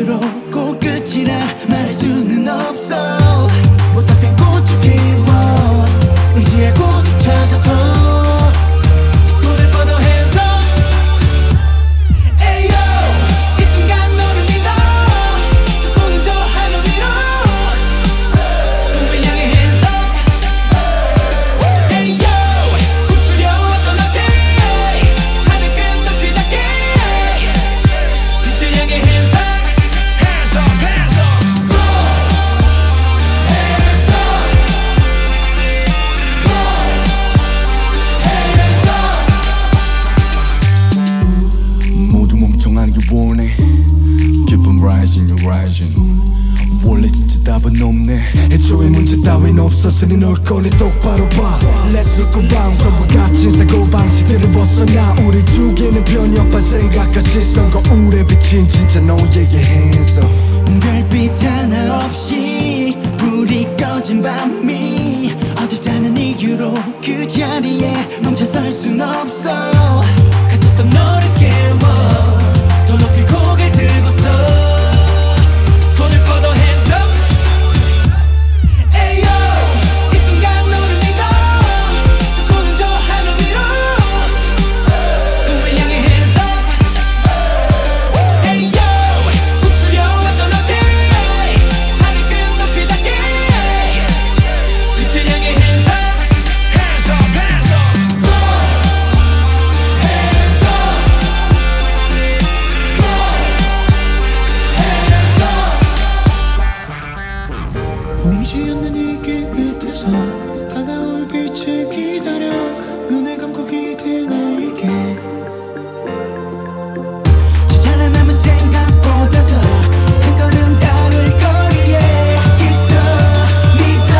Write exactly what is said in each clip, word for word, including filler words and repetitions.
이유로 꼭 끝이라 말할 수는 없어. 못한 핀 꽃이 피워 의지의 곳을 찾아서 손을 뻗어 hands up. 에이요 이 순간 너를 믿어. 두 손은 저 하늘 위로 꿈을 향해 hands up. 에이요 훔치려 왔던 어제 하늘 끝 높이 닿게 빛을 향해 hands up. Hands up, hands up. Hands up. Hands up. 모두 멍청하게 원해. Keep on rising, you're rising. 원래 진짜 답은 없네. 애초에 문제 따윈 없었으니 널 꺼내 똑바로 봐. Let's look around. 전부 같은 사고방식들을 벗어나 우리 죽이는 편협한 생각과 시선 거울에 비친 진짜 너에게 hands up. 별빛 하나 없이 불이 꺼진 밤이 어둡다는 이유로 그 자리에 멈춰설 순 없어. 갇혔던 너를 깨워 더 높이 고개를 들고서 손을 뻗어 hands up. 에이요 이 순간 너를 믿어. 두 손은 저 하늘 위로 꿈을 향해 hands up. 에이요 훔치려 왔던 어제 하늘 끝 높이 닿게 빛을 향해 hands up. Hands up, hands up. Hands up. Hands up. 보이지 않는 이 길 끝에서 다가올 빛을 기다려 눈을 감고 기대 나에게 지잖아 남은 생각보다 더 한 걸음 다를 거리에 있어 믿어.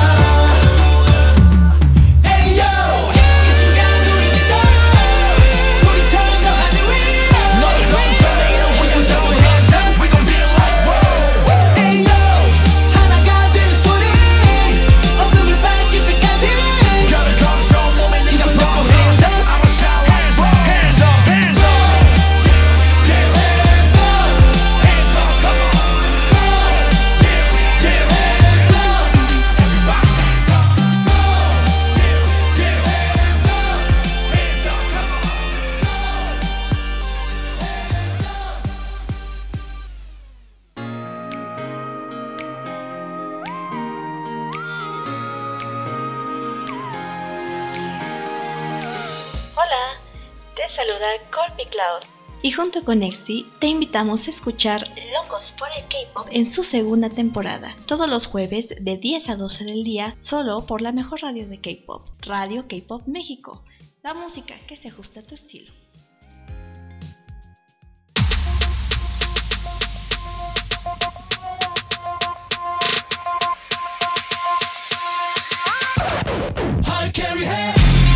에이요 이 순간 우리 믿어. 소리쳐 저 하늘 위로 너를 던져 이런 위에서 저 hands up. We gon' be like whoa. 에이요 하나가 될 소리 어둠을 밝힐 때까지 별을 control 몸에 네가 뻗고 hands up. I'ma shout hands up, hands up, hands up. Yeah, hands up, hands up, come on. Yeah, yeah, hands up. Everybody hands up. Yeah, yeah, hands up, hands up, come on. Hola, te saluda Colby Cloud y junto con Exy te invitamos a escuchar Locos por el K-Pop en su segunda temporada, todos los jueves de diez a doce del día, solo por la mejor radio de K-Pop, Radio K-Pop México, la música que se ajusta a tu estilo. Hard carry head.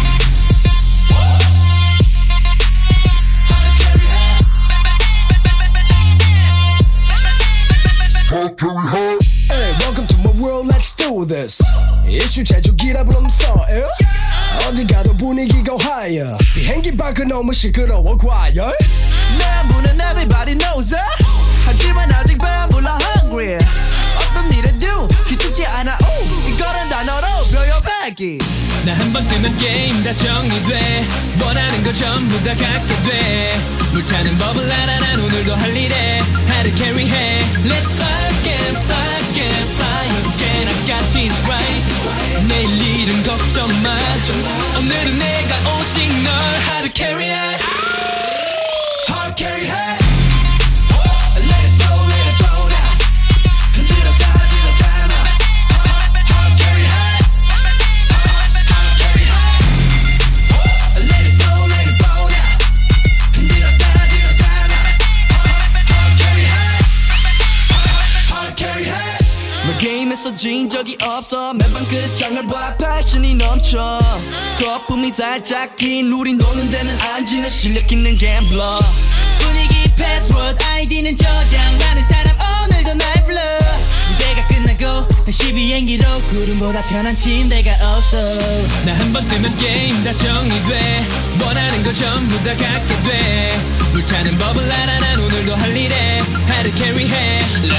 Hey, welcome to my world, let's do this. 이슈 제조기라 불러서 어디 가도 분위기가 higher. 비행기 밖은 너무 시끄러워 과열. 내 안부는 everybody knows it. 하지만 아직 배안 불러 hungry. 어떤 일에도 기죽지 않아. 오, 이거는 단어로 표현하기. 나 한 번 뜨면 게임 다 정리돼. 원하는 거 전부 다 갖게 돼. 불타는 법을 알아 난 오늘도 할 일에 하루 캐리해. Let's fuck and fuck and fly again. I got this right. 내일 일은 걱정 마. 오늘은 내가 오직 널 하루 캐리해. Hard carry head. Let it go, let it go now. 흔들어 다 흔들어 다 now. Hard carry head. Hard carry head. Let it go, let it go now. 흔들어 다 흔들어 다 now. Hard carry head. Hard carry head. 너 게임에서 진 적이 없어. 매번 끝장을 봐 패션이 넘쳐. 거품이 살짝 긴 우린 노는 데는 안 지는 실력 있는 갬블러. 분위기 패스워드 아이디는 저장하는 사람 오늘도 날 불러. 무대가 끝나고 다시 비행기로 구름보다 편한 침대가 없어. 나 한 번 뜨면 게임 다 정리돼. 원하는 거 전부 다 갖게 돼. 불타는 법을 알아 난 오늘도 할 일에 하루 캐리해.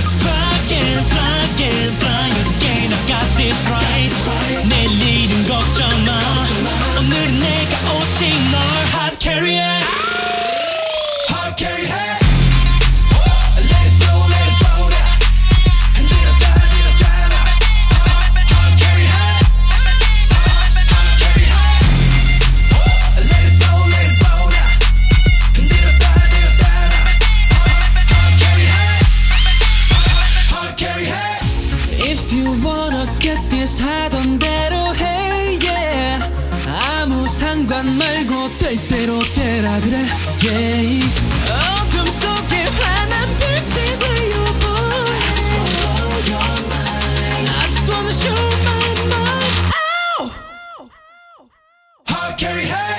전에 하던 대로 해 yeah. 아무 상관 말고 될 대로 되라 그래 yeah. 어둠 속에 환한 빛이 되어 boy I just wanna blow your mind I just wanna show my mind Ow! Hard carry hat.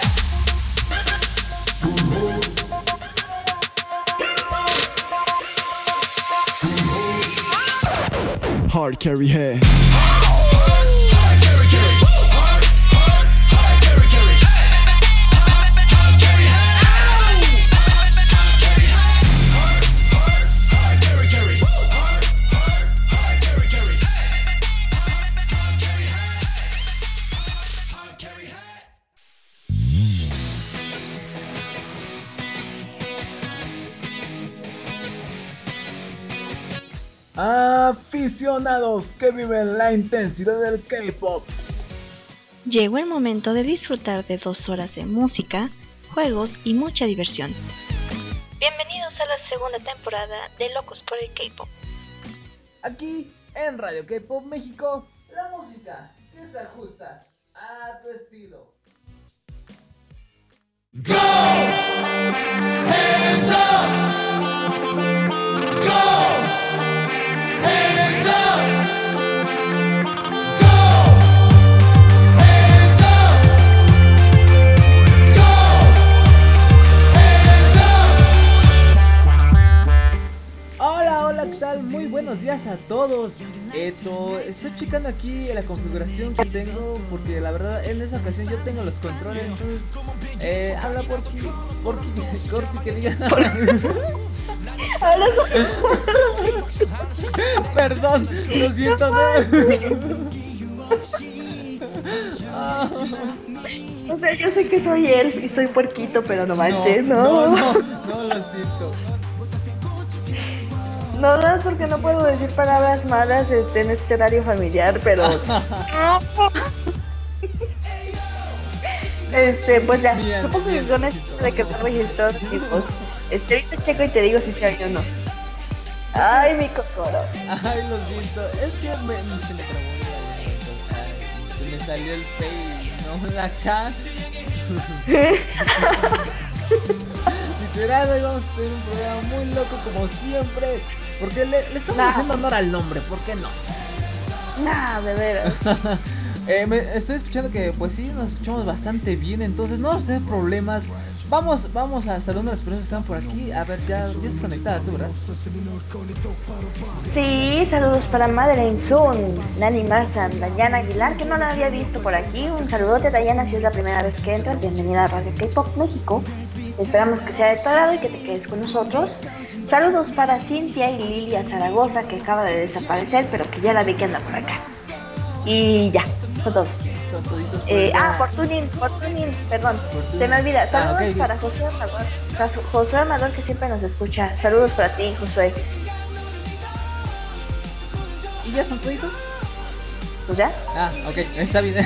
Hard carry hat. Hard carry carry. Hard hard hard carry carry. Hard carry hat. Hard carry hat. Hard hard hard carry carry. Hard hard hard carry carry. Hard carry hat. Hard carry hat. Aficionados que viven la intensidad del K-pop. Llegó el momento de disfrutar de dos horas de música, juegos y mucha diversión. Bienvenidos a la segunda temporada de Locos por el K-pop. Aquí en Radio K-pop México, la música que se ajusta a tu estilo. Go! Hands up! Go! Hands up! Go! Hands up! Go! Hands up! Hola, hola, ¿qué tal? Muy buenos días a todos. Esto, estoy checando aquí la configuración que tengo porque la verdad en esa ocasión yo tengo los controles. Entonces, eh, habla por ti, por ti, Corti, que diga. Perdón, lo siento. No. Ah. O sea, yo sé que soy él y soy puerquito, pero no manches, no. No, no, no, lo siento. No, no es porque no puedo decir palabras malas este, en este horario familiar, pero... este, pues ya, Bien, supongo bien, que con esto de que me registró tipos. Este, ahorita checo y te digo si se oye o no. Ay, mi cocoro. Ay, lo siento. Es que me, me- se me trabó la lengua. Ay, se me salió el pay, no la K. Literal, hoy vamos a tener un programa muy loco como siempre. Porque le, le estamos Nah. haciendo honor al nombre, ¿por qué no? Nah, de veras. Eh, me, estoy escuchando que pues sí, nos escuchamos bastante bien, entonces no vamos a tener problemas. Vamos, vamos a saludar a las personas que están por aquí. A ver, ya, ya estás conectada tú, ¿verdad? Sí, saludos para Madeleine Sun, Nani Marzan, Dayana Aguilar, que no la había visto por aquí. Un saludote, Dayana, si es la primera vez que entras. Bienvenida a Radio K-pop México. Esperamos que sea de tu agrado y que te quedes con nosotros. Saludos para Cintia y Lilia Zaragoza, que acaba de desaparecer, pero que ya la vi que anda por acá. Y ya, son todos. Son toditos por Eh, acá. ah, Fortunin, Fortunin, perdón, Fortunin. se me olvida. Saludos Ah, ok, bien. para José Amador, para José Amador, que siempre nos escucha. Saludos para ti, Josué. ¿Y ya son toditos? ¿Pues ya? Ah, ok, está bien.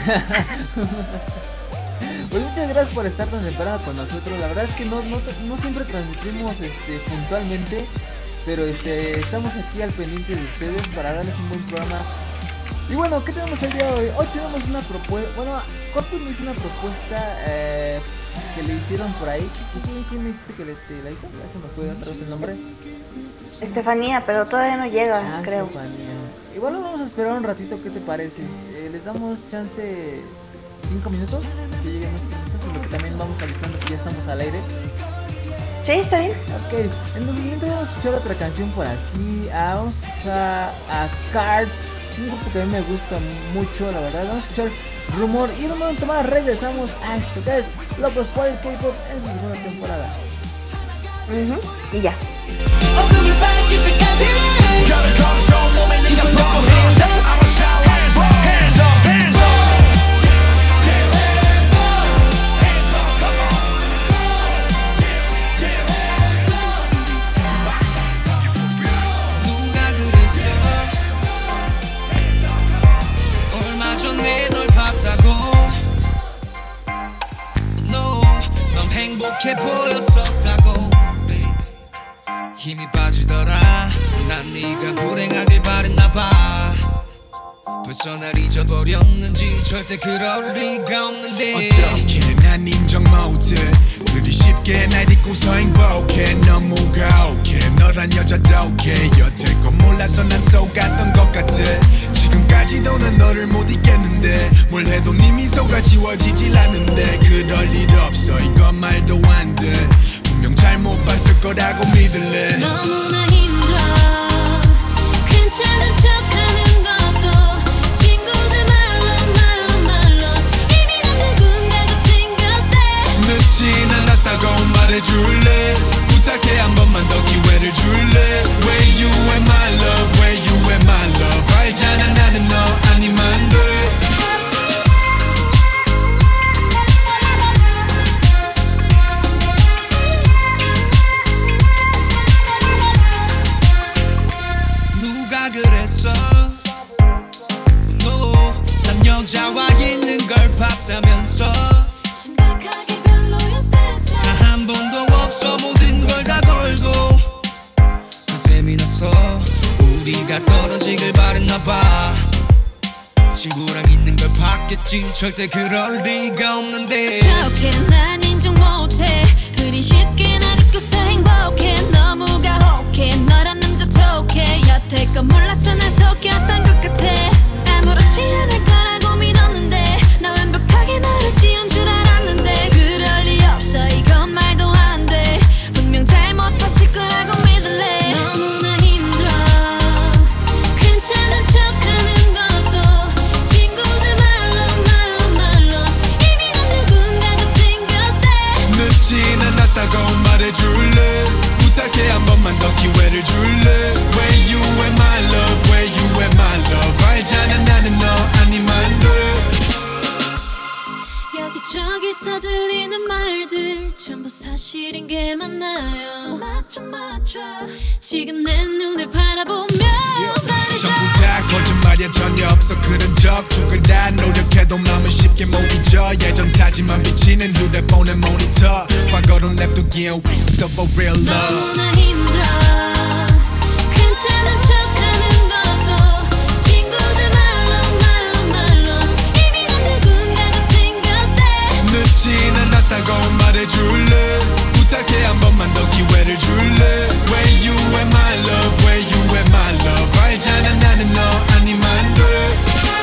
Pues muchas gracias por estar tan temprano con nosotros. La verdad es que no, no, no siempre transmitimos este, puntualmente, pero este, estamos aquí al pendiente de ustedes para darles un buen programa. Y bueno, ¿qué tenemos el día de hoy? Hoy tenemos una propuesta. Bueno, Corto me hizo una propuesta eh, que le hicieron por ahí. ¿Quién, quién me dijiste que le, te la hizo? Ya se me fue otra vez el nombre. Estefanía, pero todavía no llega, Ah, creo. Estefanía. Igual nos vamos a esperar un ratito, ¿qué te parece? Eh, les damos chance cinco minutos que lleguen nuestros visitas, en lo que también vamos avisando que ya estamos al aire. Sí, está bien. Ok, entonces mientras vamos a escuchar otra canción por aquí. Ah, vamos a escuchar a Card, un grupo que a mí me gusta mucho, la verdad. Vamos a escuchar Rumor y en un momento más regresamos a esto que es Locos por el K-pop en su segunda temporada. Ujú, y ya. 어둠을 밝힐 때까지 Gotta control 몸에 네가 put your hands up. I'ma shout hands up, hands up, hands up. Yeah, hands up, hands up, come on. Yeah, hands up. 누가 그랬어 얼마 전에 널 봤다고 No 넌 행복해 보였었다고 babe. 힘이 빠지더라 난 네가 불행하길 바랬나봐 벌써 날 잊어버렸는지 절대 그럴 리가 없는데 어떻게 난 인정 못해 그리 쉽게 날 잊고서 행복해 너무 가혹해 너란 여자도 오케이 여태 건 몰라서 난 속았던 것 같아 지금까지도 난 너를 못 잊겠는데 뭘 해도 네 미소가 지워지질 않는데 그럴 일 없어 이건 말도 안 돼 분명 잘못 봤을 거라고 믿을래 너무나 힘들어 괜찮은 척하는 것도 친구들 말로 말로 말로 이미 난 누군가가 생겼대 늦진 않았다고 말해줄래 부탁해 한 번만 더 기회를 줄래 Where you at my love Where you at my love 알잖아 나는 너 아니면 돼 누가 그랬어 no, 난 여자와 있는 걸 봤다면서 심각하게 별로였댔어 단 한 번도 없어 모든 걸 다 걸고 셈이 나서 우리가 떨어지길 바랬나봐 친구랑 있는 걸 봤겠지 절대 그럴 리가 없는데 어떻게 난 인정 못해 그리 쉽게 날 잊고서 행복해 너무 가혹해 너란 남자 톡해 여태껏 몰랐어 날 속였던 것 같아 아무렇지 않을 거라고 믿었는데 나 완벽하게 너를 지운 줄 알았는데 그럴 리 없어 이건 말도 안 돼 분명 잘못 봤을 거라고 믿을래 너무나 힘들어 괜찮은 척하는 것도 친구들 말로 말로 말로 이미 난 누군가가 생겼대 늦진 않았다고 말해줄래 부탁해 한 번만 더 기회를 줄래 Where you at my love Where you at my love 알잖아 나는 너 아니면 돼 여기저기서 들리는 말들 전부 사실인 게 맞나요 맞죠 맞죠 지금 내 눈을 바라보며 말이죠 전부 다 거짓말이야 전혀 없어 그런 적 죽을 다 노력해도 마음은 쉽게 못 잊어 예전 사진만 비치는 휴대폰의 모니터 과거로 냅두기엔 waste of a real love 너무나 힘들어 괜찮은 척하는 것도 친구들 말로 말로 말로 이미 난 누군가가 생겼대 늦진 않았다고 말해줄래 부탁해 한 번만 더 기회를 줄래 Where you at my love Where you at my love 알잖아 나는 너 아니면 돼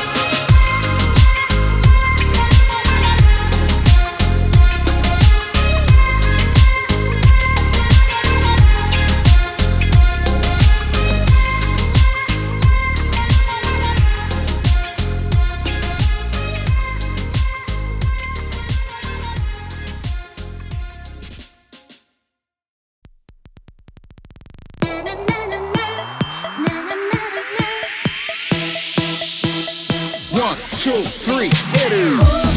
One, two, three, hit it!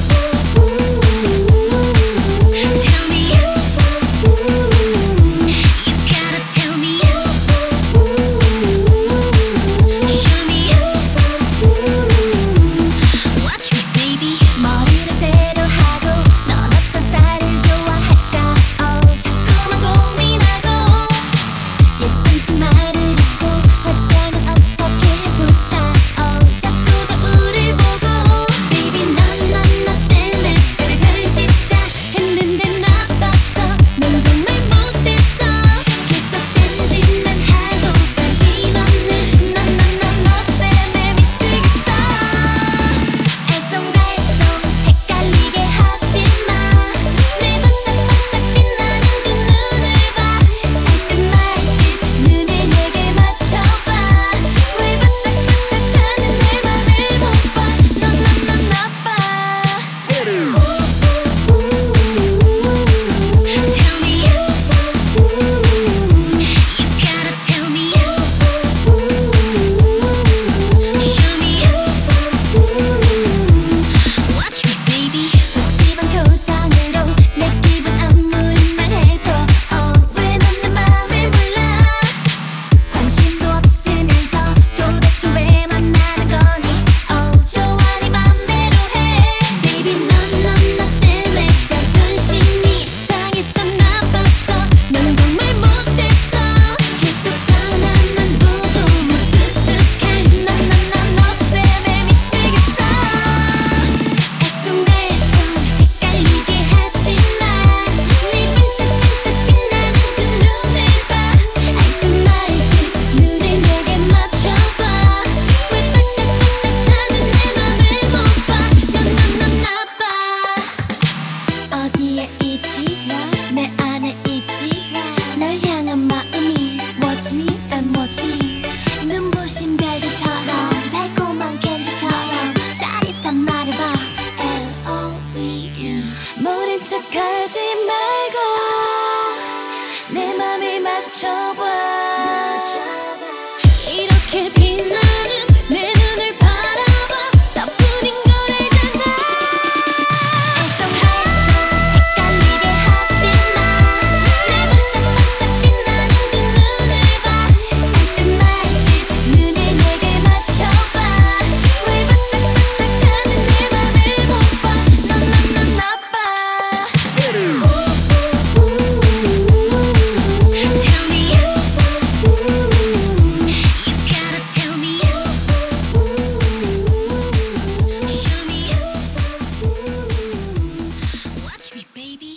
머리를 새로 하고 넌 어떤 스타일을 좋아할까 어 자꾸만 고민하고 예쁜 치마를 입고 화장은 어떻게 해볼까 어 자꾸 거울을 보고 Baby 맞춰봐 이렇게 빛나는 내 눈을 바라봐 너뿐인 걸 알잖아 애써할수 헷갈리게 하지마 내 반짝반짝 빛나는 그 눈을 봐 물든 말듯 눈을 내게 맞춰봐 왜 반짝반짝하는 내 맘을 못 봐 넌 넌 넌 나빠 Tell me you gotta tell me show me watch me baby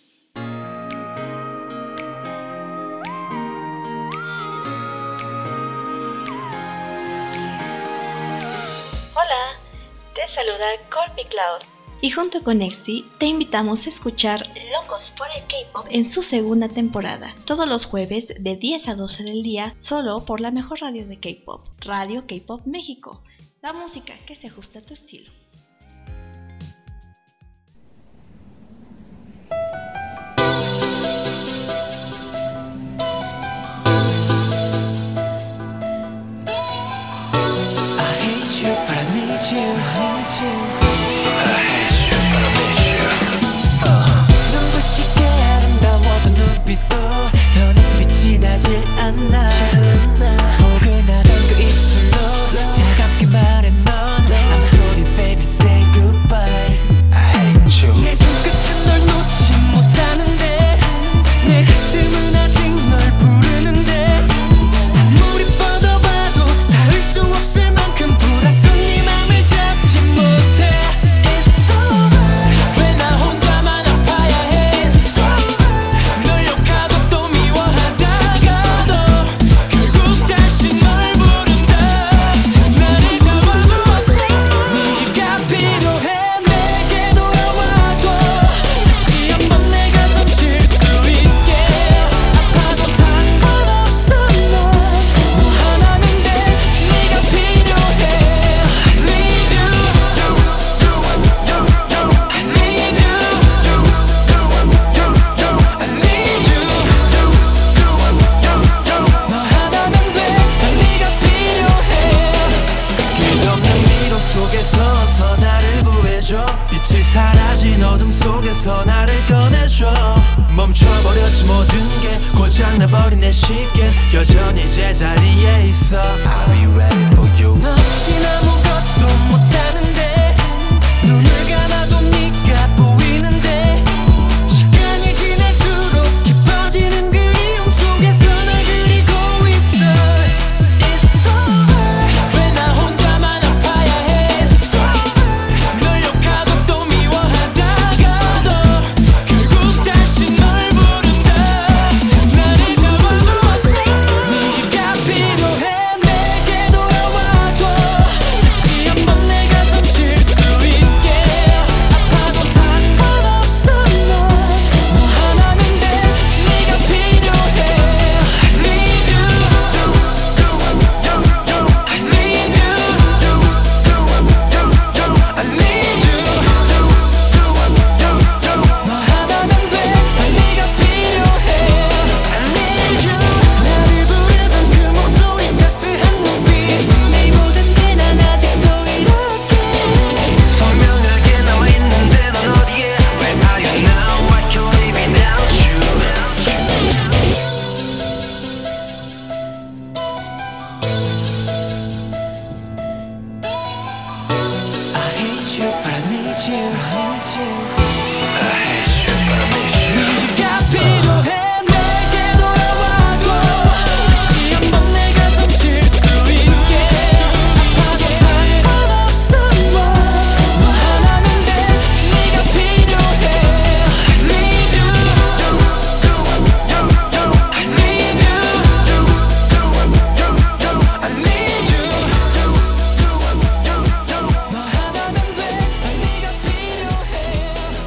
Hola, te saluda Corby Cloud y junto con Exi te invitamos a escuchar Locos por el K-Pop en su segunda temporada, todos los jueves de diez a doce del día, solo por la mejor radio de K-Pop, Radio K-Pop México, la música que se ajusta a tu estilo. I hate you but I need you 눈부시게 아름다워도 눈빛도 더는 빛이 나질 않아 포근하던 그 입술로 차갑게 말해 넌 I'm sorry baby say goodbye I hate you 내 손끝은 널 놓지 못하는데 내 가슴은 아직 널 부르는데 아무리 뻗어봐도 닿을 수 없을 만큼 돌아서 네 맘을 잡지 못해 It's over 왜 나 혼자만 아파야 해 It's over 널 욕하고 또 미워하다가도 결국 다시 널 부른다 나를 잡아줘 네가 필요해 내게 돌아와줘 다시 한번 내 가슴 쉴 수 있게 아파도 상관없어 너 하나는데 네가 필요해 I need you I need you I need you 너 하나면 돼 네가 필요해 끝없는 미로 속에서 어서 나를 구해줘 빛이 사라진 어둠 속에서 나를 꺼내줘 멈춰버렸지 모든 게 고장나버린 내 시계 여전히 제자리에 있어 I'll be ready for you 너 없인 아무것도 못하는데 눈을 감아도 네가 보이는데 시간이 지날수록 깊어지는 그리움 속에서 널 그리고 있어 It's over 왜 나 혼자만 아파야 해 It's over 널 욕하고 또 미워하다가도 결국 다시 널 부른다 나를 잡아줘 네가 필요해 내게 돌아와줘 다시 한번 내 가슴 쉴 수 있게 아파도 상관없어 너 하나는데 네가 필요해 I need you I need you I need you 너 하나면 돼 네가 필요해 I need you 나를 부르던 그 목소리 따스한 눈빛 네 모든 게 난 아직도 이렇게 선명하게 남아있는데 넌 어디에 Where are you now I can't live without you I hate you but I need you I hate you but I need you 네가 필요해 내게 돌아와줘 다시 한번 내 가슴 쉴 수 있게 아파도 상관없어 너 하나는데 네가 필요해 I need you I need you I need you 너 하나면 돼 네가 필요해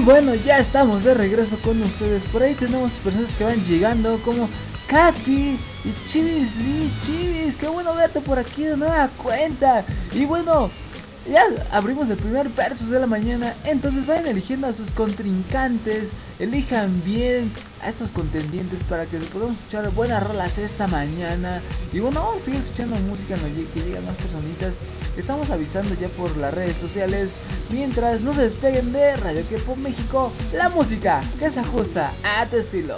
bueno, ya estamos de regreso con ustedes. Por ahí tenemos personas que van llegando como Katy y Chivis Lee. Chivis, qué bueno verte por aquí de nueva cuenta. Y bueno, ya abrimos el primer versus de la mañana. Entonces vayan eligiendo a sus contrincantes. Elijan bien a estos contendientes para que podamos escuchar buenas rolas esta mañana. Y bueno, vamos a seguir escuchando música, ¿no? Que lleguen más personitas. Estamos avisando ya por las redes sociales. Mientras no se despeguen de Radio K-Pop México, la música que se ajusta a tu estilo.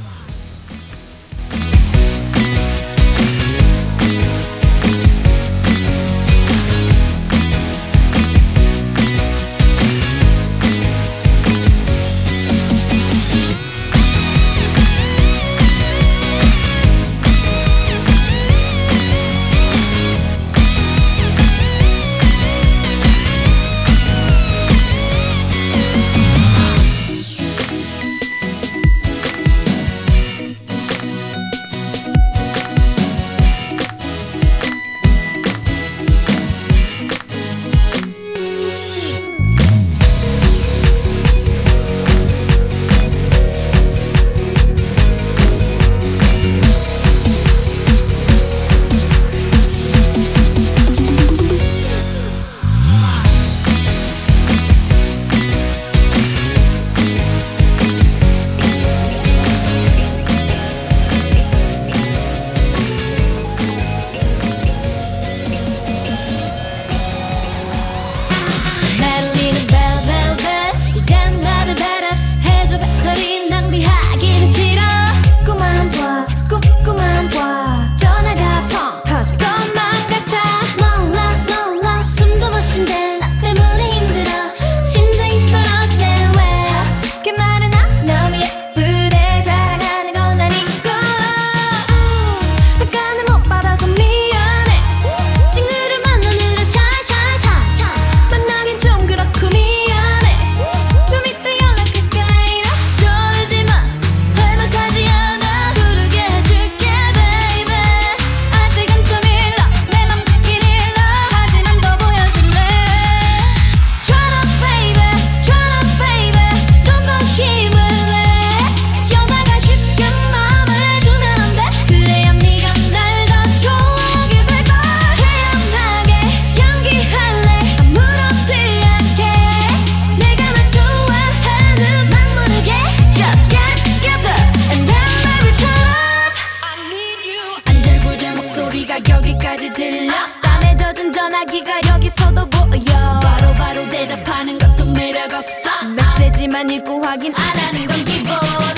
메시지만 읽고 확인 안 하는 건 기본.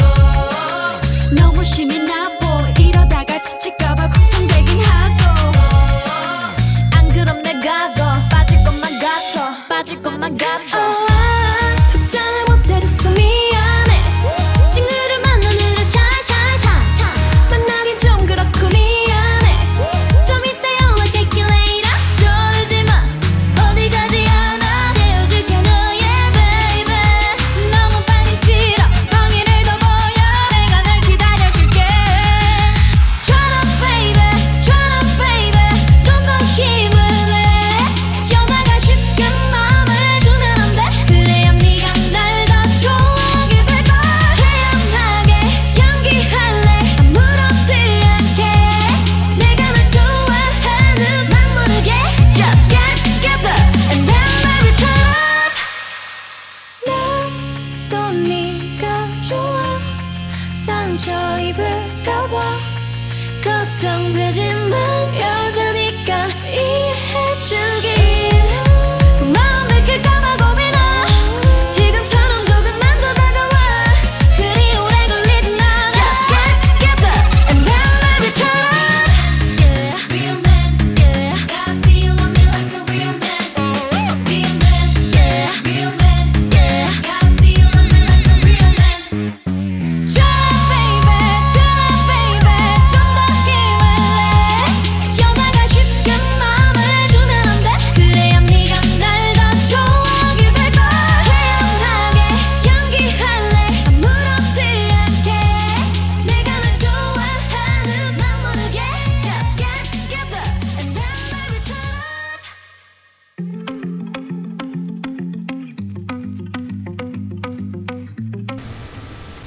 너무 심이 나보 이러다가 지칠까봐 걱정되긴 하고. 안 그럼 내가 더 빠질 것만 같아 빠질 것만 같아. oh, 아, 답장을 못해줬어 미안해. 친구를 만나느라 샤샤샤 만나긴 좀 그렇고 미안해. 좀 이따 연락할게 later. 저러지마 어디 가지 않아. 깨워줄게 너의 baby. 너무 빨리 싫어 성의를 더 보여. 내가 널 기다려줄게. Shut up baby Shut up baby 좀 더 힘을 내. 여자가 쉽게 마음을 주면 안 돼.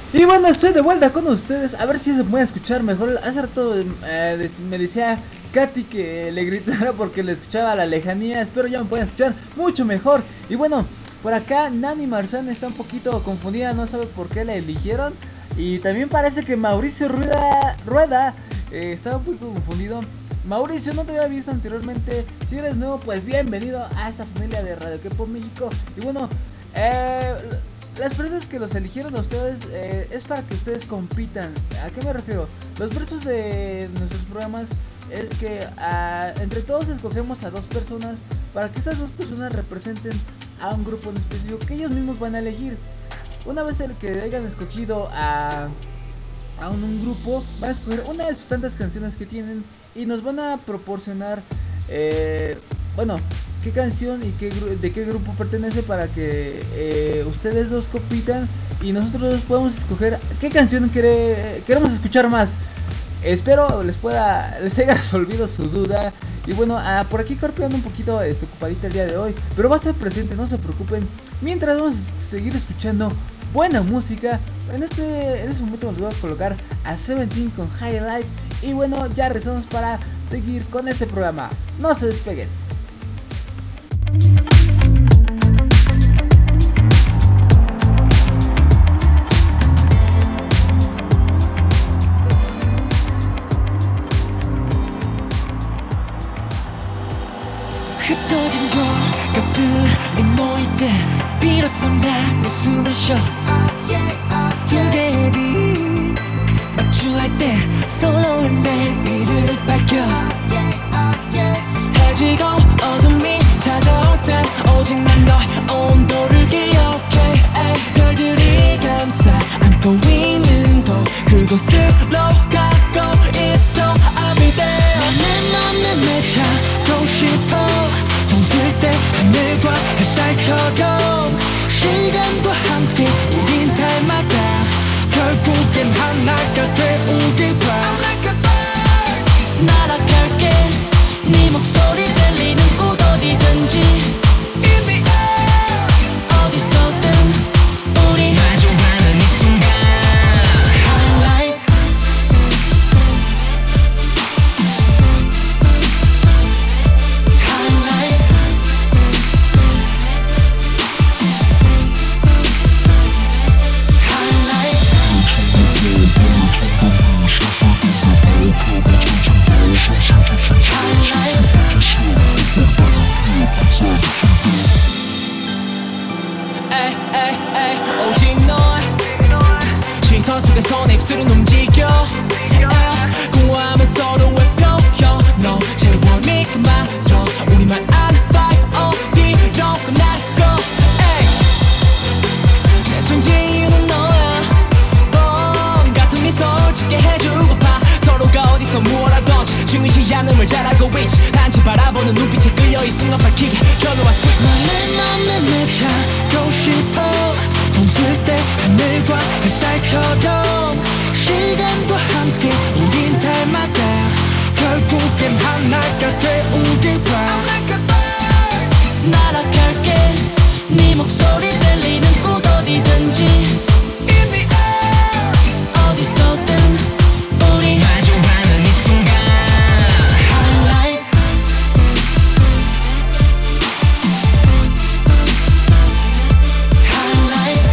Y bueno, estoy de vuelta con ustedes. A ver si se puede escuchar mejor. Hace rato eh, me decía Katy que le gritara porque le escuchaba a la lejanía. Espero ya me puedan escuchar mucho mejor. Y bueno, por acá Nani Marzán está un poquito confundida, no sabe por qué la eligieron. Y también parece que Mauricio Rueda, Rueda eh, estaba un poco confundido. Mauricio, no te había visto anteriormente. Si eres nuevo, pues bienvenido a esta familia de Radio K-Pop México. Y bueno, eh... las personas que los eligieron a ustedes eh, es para que ustedes compitan. ¿A qué me refiero? Los versos de nuestros programas es que uh, entre todos escogemos a dos personas para que esas dos personas representen a un grupo en específico que ellos mismos van a elegir. Una vez el que hayan escogido a, a un, un grupo, van a escoger una de sus tantas canciones que tienen y nos van a proporcionar, eh, bueno, qué canción y qué, de qué grupo pertenece para que eh, ustedes dos compitan y nosotros dos podemos escoger qué canción quiere, queremos escuchar más. Espero les pueda les haya resolvido su duda. Y bueno, ah, por aquí Corpeando un poquito este, ocupadita el día de hoy, pero va a estar presente, no se preocupen. Mientras vamos a seguir escuchando buena música. En este, en este momento nos voy a colocar a Seventeen con Highlight. Y bueno, ya regresamos para seguir con este programa. No se despeguen. 흩어진 조각들이 모일 때 비로소 난 내 숨을 쉬어 두 개의 빛 마주할 때 서로의 내일을 밝혀 해지고 어둠이 찾아올 땐 오직 난 너의 온도를 기억해 별들이 감싸 안고 있는 곳 그곳으로 가고 있어 I'll be there 내 맘에 맺혀고 싶어 덩들 때 하늘과 햇살처럼 시간과 함께 우린 닮아가 결국엔 하나가 돼 우리 봐 I'm like a bird 날아갈게 네 목소리 들리는 곳 어디든지 In the air 어디서든 우리 마주하는 이 순간 Highlight Highlight 에이 에이 에이 오직 널 시선 속에서 내 입술은 움직여 에이, 공허함은 서로의 표현 너 채워니까 맞춰 우리만 아는 vibe 어디로 끝날까 내 존재이유는 너야 봄 같은 미소를 짓게 해주고파 서로가 어디서 무엇 하던지 중요시 않음을 잘 알고 있지 단지 바라보는 눈빛에 끌려 이 순간 밝히게 켜놓아 switch 내 맘에 맺혀고 싶어 덩들 때 하늘과 햇살처럼 시간과 함께 우린 닮아가 결국엔 하나가 돼 우리 봐 I'm like a bird 날아갈게 네 목소리 들리는 곳 어디든지 In the air 어디서든 우리 마주하는 이 순간 Highlight Highlight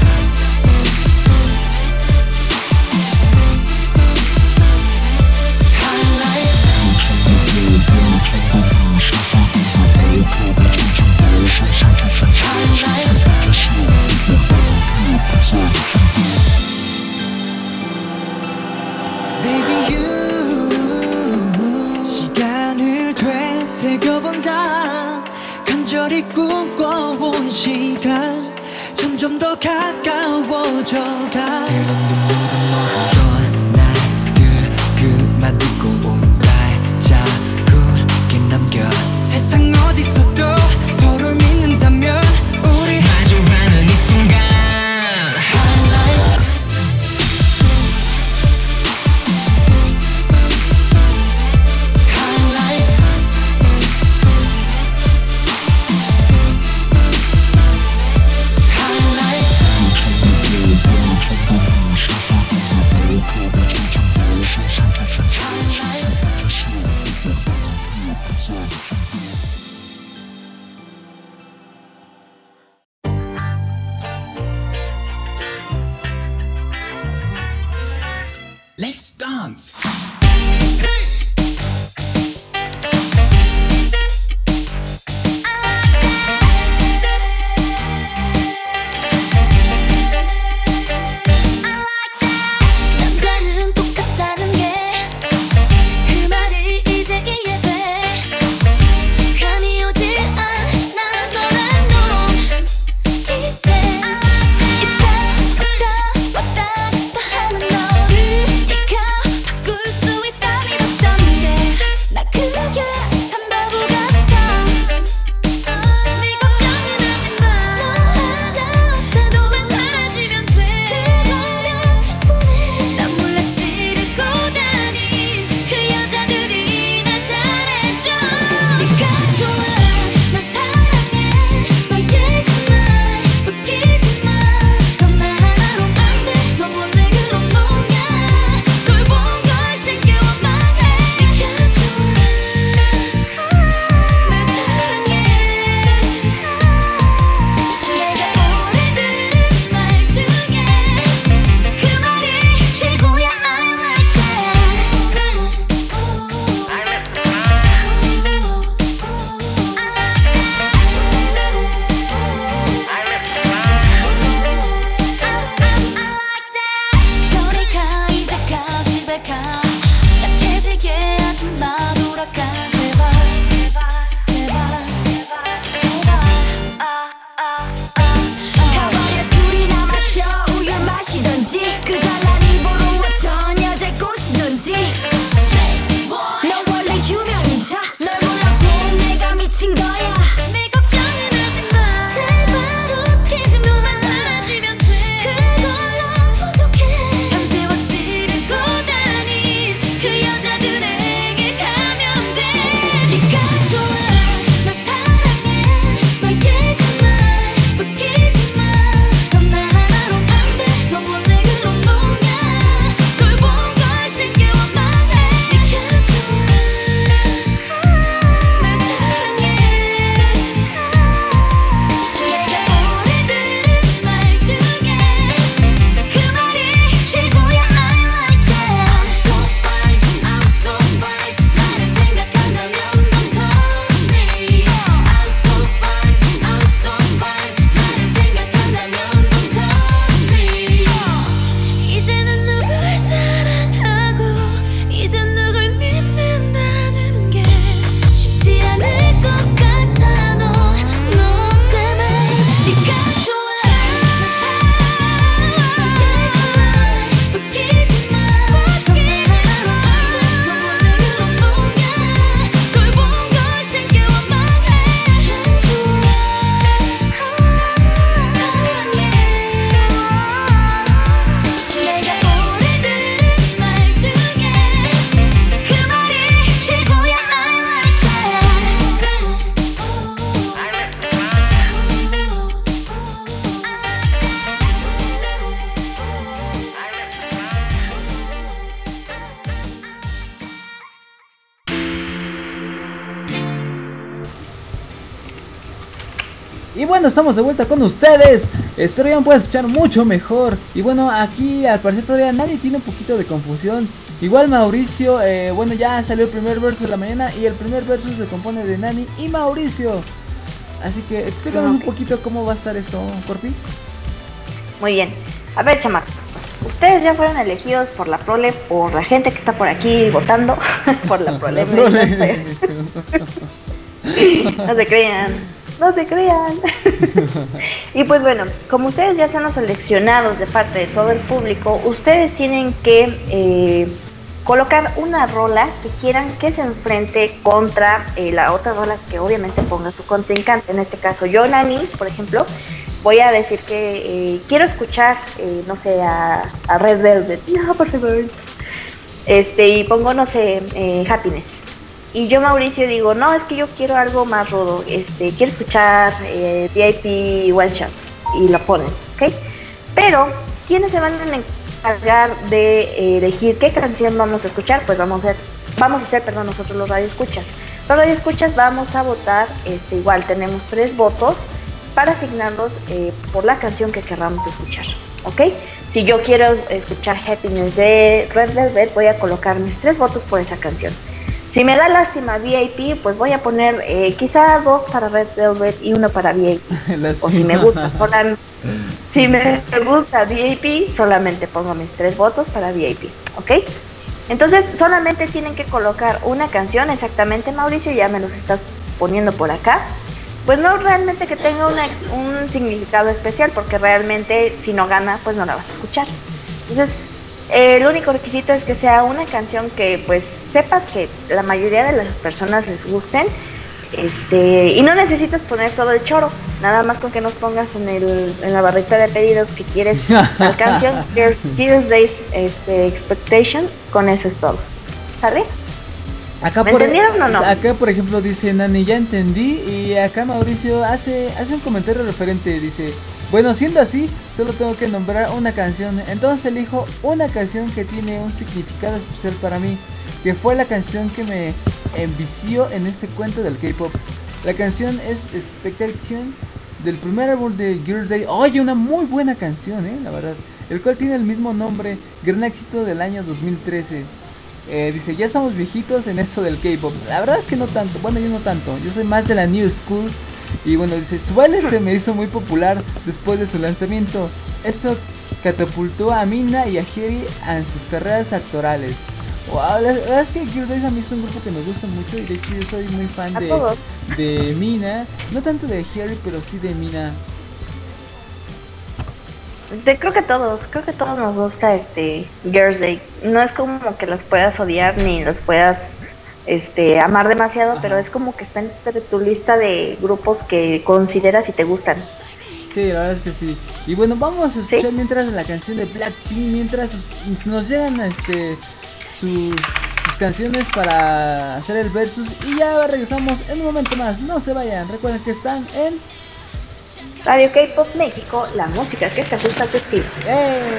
Baby you 시간을 되새겨본다 간절히 꿈꿔온 시간 점점 더 가까워져가 때론 눈물은 머금던 날들 그만 두고 온 발자국에 남겨 세상 어디서도 서로를 믿는다면 우리 마주하는 이 순간 Highlight Highlight Highlight dance. 남자는 똑같다는 게 그 말이 이제 이해돼. 감이 오질 않아 너란 놈 이제 있다 갔다 왔다 갔다 하는 너를 네가 바꿀 수 있다 믿었던 게 나 그게 참 바보 같아. 네 걱정은 하지마. 너 하나 없다도 사라지면 돼. 그거면 충분해. 난 몰랐지를 고다닌 그 여자들이 날 잘해줘. 네가 좋아 널 사랑해. 너의 그 말 웃기지 마. 넌 나 하나로 안돼. 넌 원래 그런 놈이야. 꼴 본 걸 신기 원망해. 네가 좋아 널 사랑해. 내가 오래 들은 말 중에 그 말이 최고야. I like that. 저리 가 이제 가 집에 가. 약해지게 하지 마. 돌아가 제발 제발 제발. 가버려 술이나 마셔 우유 마시던지 그 잘난 입으로 어떤 여자를 꼬시던지. 너 원래 유명 인사 널 몰라본 내가 미친 거야. 네 걱정은 하지마. 제발 웃기지 마. 사라지면 돼. 그걸론 부족해. 밤새 왁지를 고다닌 그 여자들에게 가면 돼. 네가 좋아 널 사랑해. 너의 그 말 웃기지 마. 넌 나 하나로 안돼. 넌 원래 그런 놈이야. 꼴 본 걸 신기 원망해. 네가 좋아 널 사랑해. 내가 오래 들은 말 중에 그 말이 최고야. I like that. I'm so fine, I'm so fine. 나를 생각한다면 don't touch me. I'm so fine, I'm so fine. 나를 생각한다면 don't touch me. 이제는 누굴 사랑하고 이제 누굴 믿는다는 게 쉽지 않을 것 같아. 너, 너 때문에. 네가 좋아 널 사랑해. 웃기지 마. 넌 나 하나로 안돼. 넌 원래 그런 놈이야. 꼴 본 걸 신기 원망해. 좋아 사랑해. 내가 오래 들은 말 중에 그 말이 최고야. I like Y bueno, estamos de vuelta con ustedes. Espero ya me puedan escuchar mucho mejor. Y bueno, aquí al parecer todavía nadie tiene un poquito de confusión. Igual Mauricio, eh, bueno, ya salió el primer verso de la mañana. Y el primer verso se compone de Nani y Mauricio. Así que explícanos Ok. un poquito cómo va a estar esto, Corpi. Muy bien. A ver, chamacos. Ustedes ya fueron elegidos por la prole, por la gente que está por aquí votando. Por la prole. La prole. No se crean. No se crean. Y pues bueno, como ustedes ya son los seleccionados de parte de todo el público, ustedes tienen que eh, colocar una rola que quieran que se enfrente contra eh, la otra rola que obviamente ponga su contrincante. En este caso yo, Nani, por ejemplo, voy a decir que eh, quiero escuchar, eh, no sé, a, a Red Velvet. No, por favor. Este, y pongo, no sé, eh, Happiness. Y yo, Mauricio, digo, no, es que yo quiero algo más rudo, este, quiero escuchar eh, V I P One Shot, y lo ponen, ¿ok? Pero, ¿quiénes se van a encargar de eh, elegir qué canción vamos a escuchar? Pues vamos a hacer, vamos a hacer, perdón, nosotros los radioescuchas. Los radioescuchas vamos a votar, este, igual tenemos tres votos para asignarlos eh, por la canción que querramos escuchar, ¿ok? Si yo quiero escuchar Happiness de Red Velvet, voy a colocar mis tres votos por esa canción. Si me da lástima V I P, pues voy a poner eh, quizá dos para Red Velvet y uno para V I P. O si me gusta, solam- si me gusta V I P, solamente pongo mis tres votos para V I P, ¿ok? Entonces solamente tienen que colocar una canción, exactamente, Mauricio, ya me los estás poniendo por acá. Pues no realmente que tenga una, un significado especial, porque realmente si no gana, pues no la vas a escuchar. Entonces, eh, el único requisito es que sea una canción que pues sepas que la mayoría de las personas les gusten, este, y no necesitas poner todo el choro, nada más con que nos pongas en el en la barrita de pedidos que quieres la canción Tuesday's este, Expectation, con eso es todo, ¿sale? Acá ¿Me por, entendieron o no? Acá por ejemplo dice Nani, ya entendí. Y acá Mauricio hace, hace un comentario referente, dice: bueno, siendo así, solo tengo que nombrar una canción. Entonces elijo una canción que tiene un significado especial para mí, que fue la canción que me envició en este cuento del K-pop. La canción es Expectation, del primer álbum de Girls' Day. Oye, una muy buena canción, eh, la verdad. El cual tiene el mismo nombre, gran éxito del año dos mil trece. Eh, dice, ya estamos viejitos en esto del K-pop. La verdad es que no tanto, bueno, yo no tanto. Yo soy más de la New School. Y bueno, dice, su baile se me hizo muy popular después de su lanzamiento. Esto catapultó a Mina y a Harry en sus carreras actorales. Wow, la verdad es que Girls' Day a mí es un grupo que me gusta mucho. Y de hecho yo soy muy fan de, de Mina. No tanto de Harry, pero sí de Mina. De, creo que todos, creo que todos nos gusta este Girls' Day. No es como que las puedas odiar ni las puedas este amar demasiado, ajá, pero es como que está entre tu lista de grupos que consideras y te gustan. Sí, la verdad es que sí. Y bueno, vamos a escuchar, ¿sí?, mientras la canción de Blackpink, mientras nos llegan este sus, sus canciones para hacer el versus. Y ya regresamos en un momento más. No se vayan, recuerden que están en Radio K-pop México, la música que se ajusta a tu estilo. ¡Hey!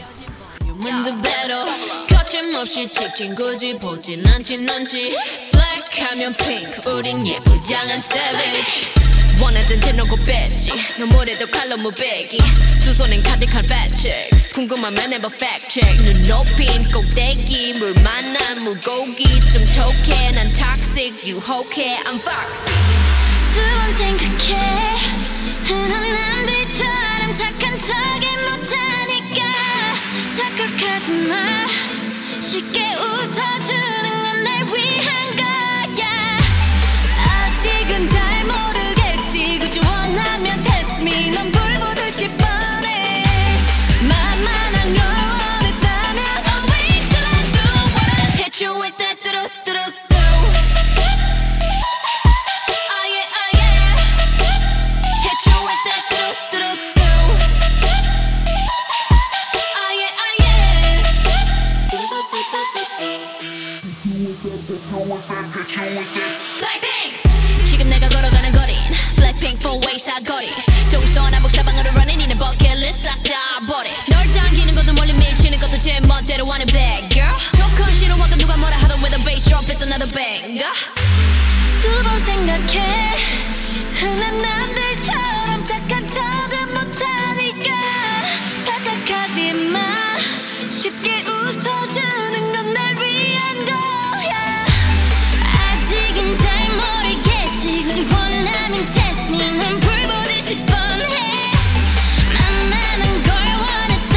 거침없이 찍힌 굳이 보진 않진 않지 Black 하면 pink 우린 예쁘장한 savage 원하던 대놓고 뺐지 너무래도 칼로 무배기 두 손엔 가득한 fat checks 궁금하면 해봐 fact check 눈 높인 꼭대기 물 만난 물고기 좀 톡해 난 toxic 유혹해 I'm foxy 두 번 생각해 흔한 남들처럼 착한 척이 못하니까 착각하지 마 쉽게 웃어주는 건 날 위한 거야 아직은 잘 모르겠지 그저 원하면 test me 넌 불 보듯이 뻔해 만만한 걸 원했다면 I'll wait till I do what I hit you with that 뚜루뚜루뚜 Oh yeah, oh yeah Hit you with that 뚜루뚜루뚜 Oh yeah, oh yeah Blackpink 지금 내가 걸어가는 거린 Blackpink four-way 사거리 동서남북 사방으로 running 이는 버킷리스트 싹 다 버려 널 당기는 것도 멀리 밀치는 것도 제 멋대로 하는 bad girl 조금 싫어하고 누가 뭐라 하던 with a bass drop it's another banger 두 번 생각해 흔한 남들처럼 착한 척은 못하니까 착각하지 마 쉽게 웃어주는 건 날 위한 거야 아직은 잘 모르겠지 굳이 원하면 test me 넌 불 보듯이 뻔해 만만한 걸 원했다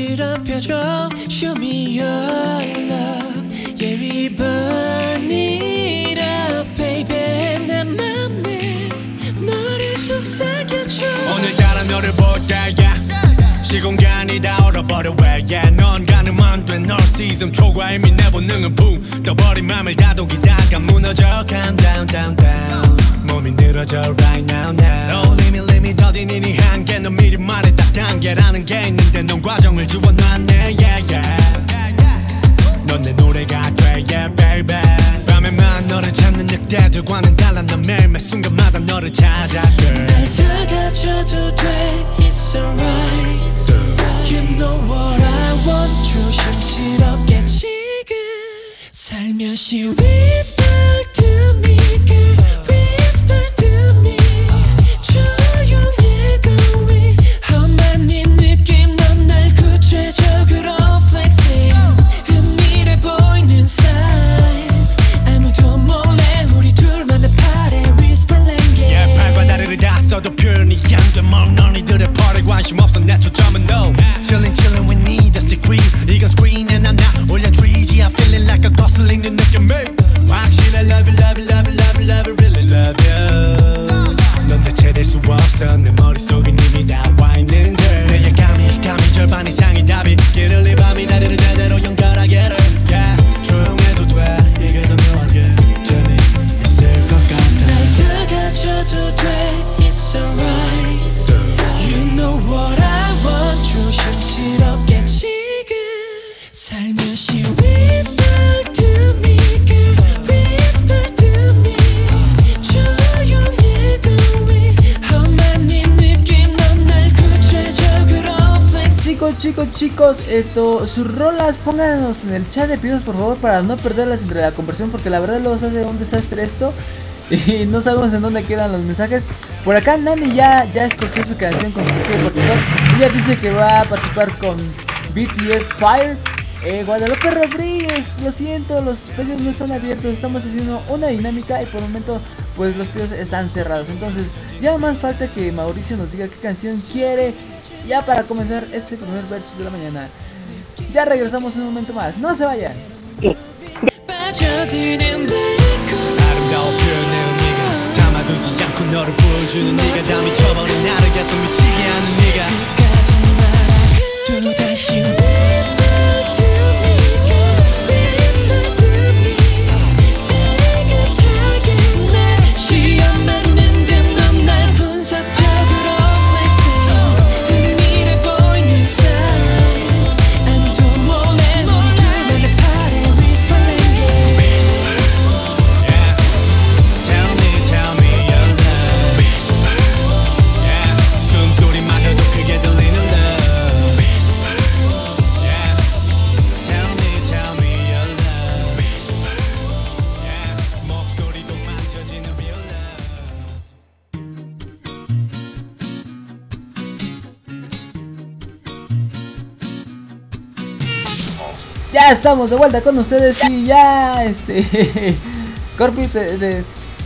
시럽혀줘 Show me your love Yeah we burn it up baby 내 맘에 너를 속삭여줘 오늘따라 너를 볼 때야 시공간이 다 얼어버려 왜 yeah. 넌 가늠한 돼널 시즌 초과 이미 내 본능은 붕 떠버린 맘을 다독이다가 무너져 Calm down down down 몸이 늘어져 right now now No limit limit 더디니 네 한계 넌 미리 말해 딱 단계라는 게 있는데 넌 과정을 지워놨네 yeah yeah 넌 내 노래가 돼 yeah baby 밤에만 너를 찾는 늑대들과는 달라 난 매일 매 순간마다 너를 찾아 girl 날 다가져도 돼 It's alright You know what I want 조심스럽게 지금 살며시 Whisper to me girl Whisper to me 조용해도 왜 험한 네 느낌 넌 날 구체적으로 flexing 은밀해 보이는 sign 아무도 몰래 우리 둘만의 팔에 whisper language yeah, 팔과 다리를 다 써도 표현이 안돼 먼 너희들의 펄에 관심 없어 내 초점은 no Chillin' chillin' we need a secret 이건 screen에 난 나 올려 trees I'm feeling like a 거슬리는 느낌 확실해 love you love you love you love you love you really love you 넌 대체될 수 없어 내 머릿속은 이미 다 와있는 girl 내 예감이 감이 절반 이상이 답이 길을 이 밤이 다리를 제대로 연결하게 해 yeah, 조용해도 돼 이게 더 묘하게 재미있을 것 같아 날 다가져도 돼 It's alright You know what I want 조심스럽게 지금 살며시 Whisper to me girl Whisper to me 조용해도 왜 험한 네 느낌 넌 날 구체적으로 flex Chicos, chicos, chicos, esto, sus rolas pónganos en el chat de pedidos por favor para no perderlas entre la conversión porque la verdad luego se hace un desastre esto y no sabemos en dónde quedan los mensajes. Por acá Nani ya, ya escogió su canción con su que quiere participar. Ella dice que va a participar con B T S Fire. Eh, Guadalupe Rodríguez, lo siento, los pedidos no están abiertos, estamos haciendo una dinámica y por el momento pues los pedidos están cerrados. Entonces ya más falta que Mauricio nos diga qué canción quiere ya para comenzar este primer verso de la mañana. Ya regresamos en un momento más, no se vayan. 빠져드는 black 아름다운 표현의 의미가 담아두지 않고 너를 보여주는 네가 다 미쳐버린 나를 계속 미치게 하는 네가 까지 말아 또다시 Whisper to me girl Whisper to me 내가 타겟 시야 맞는 듯 넌 날 분석적으로 flexing 은밀해 보이는 sign 아무도 몰래 우리 둘만의 팔에 whisper language yeah. Tell me tell me your love whisper yeah. 숨소리마저도 크게 들리는 love whisper yeah. Tell me tell me your love whisper yeah. 목소리도 만져지는 real love Ya estamos de vuelta con ustedes y ya este Corpi de, de...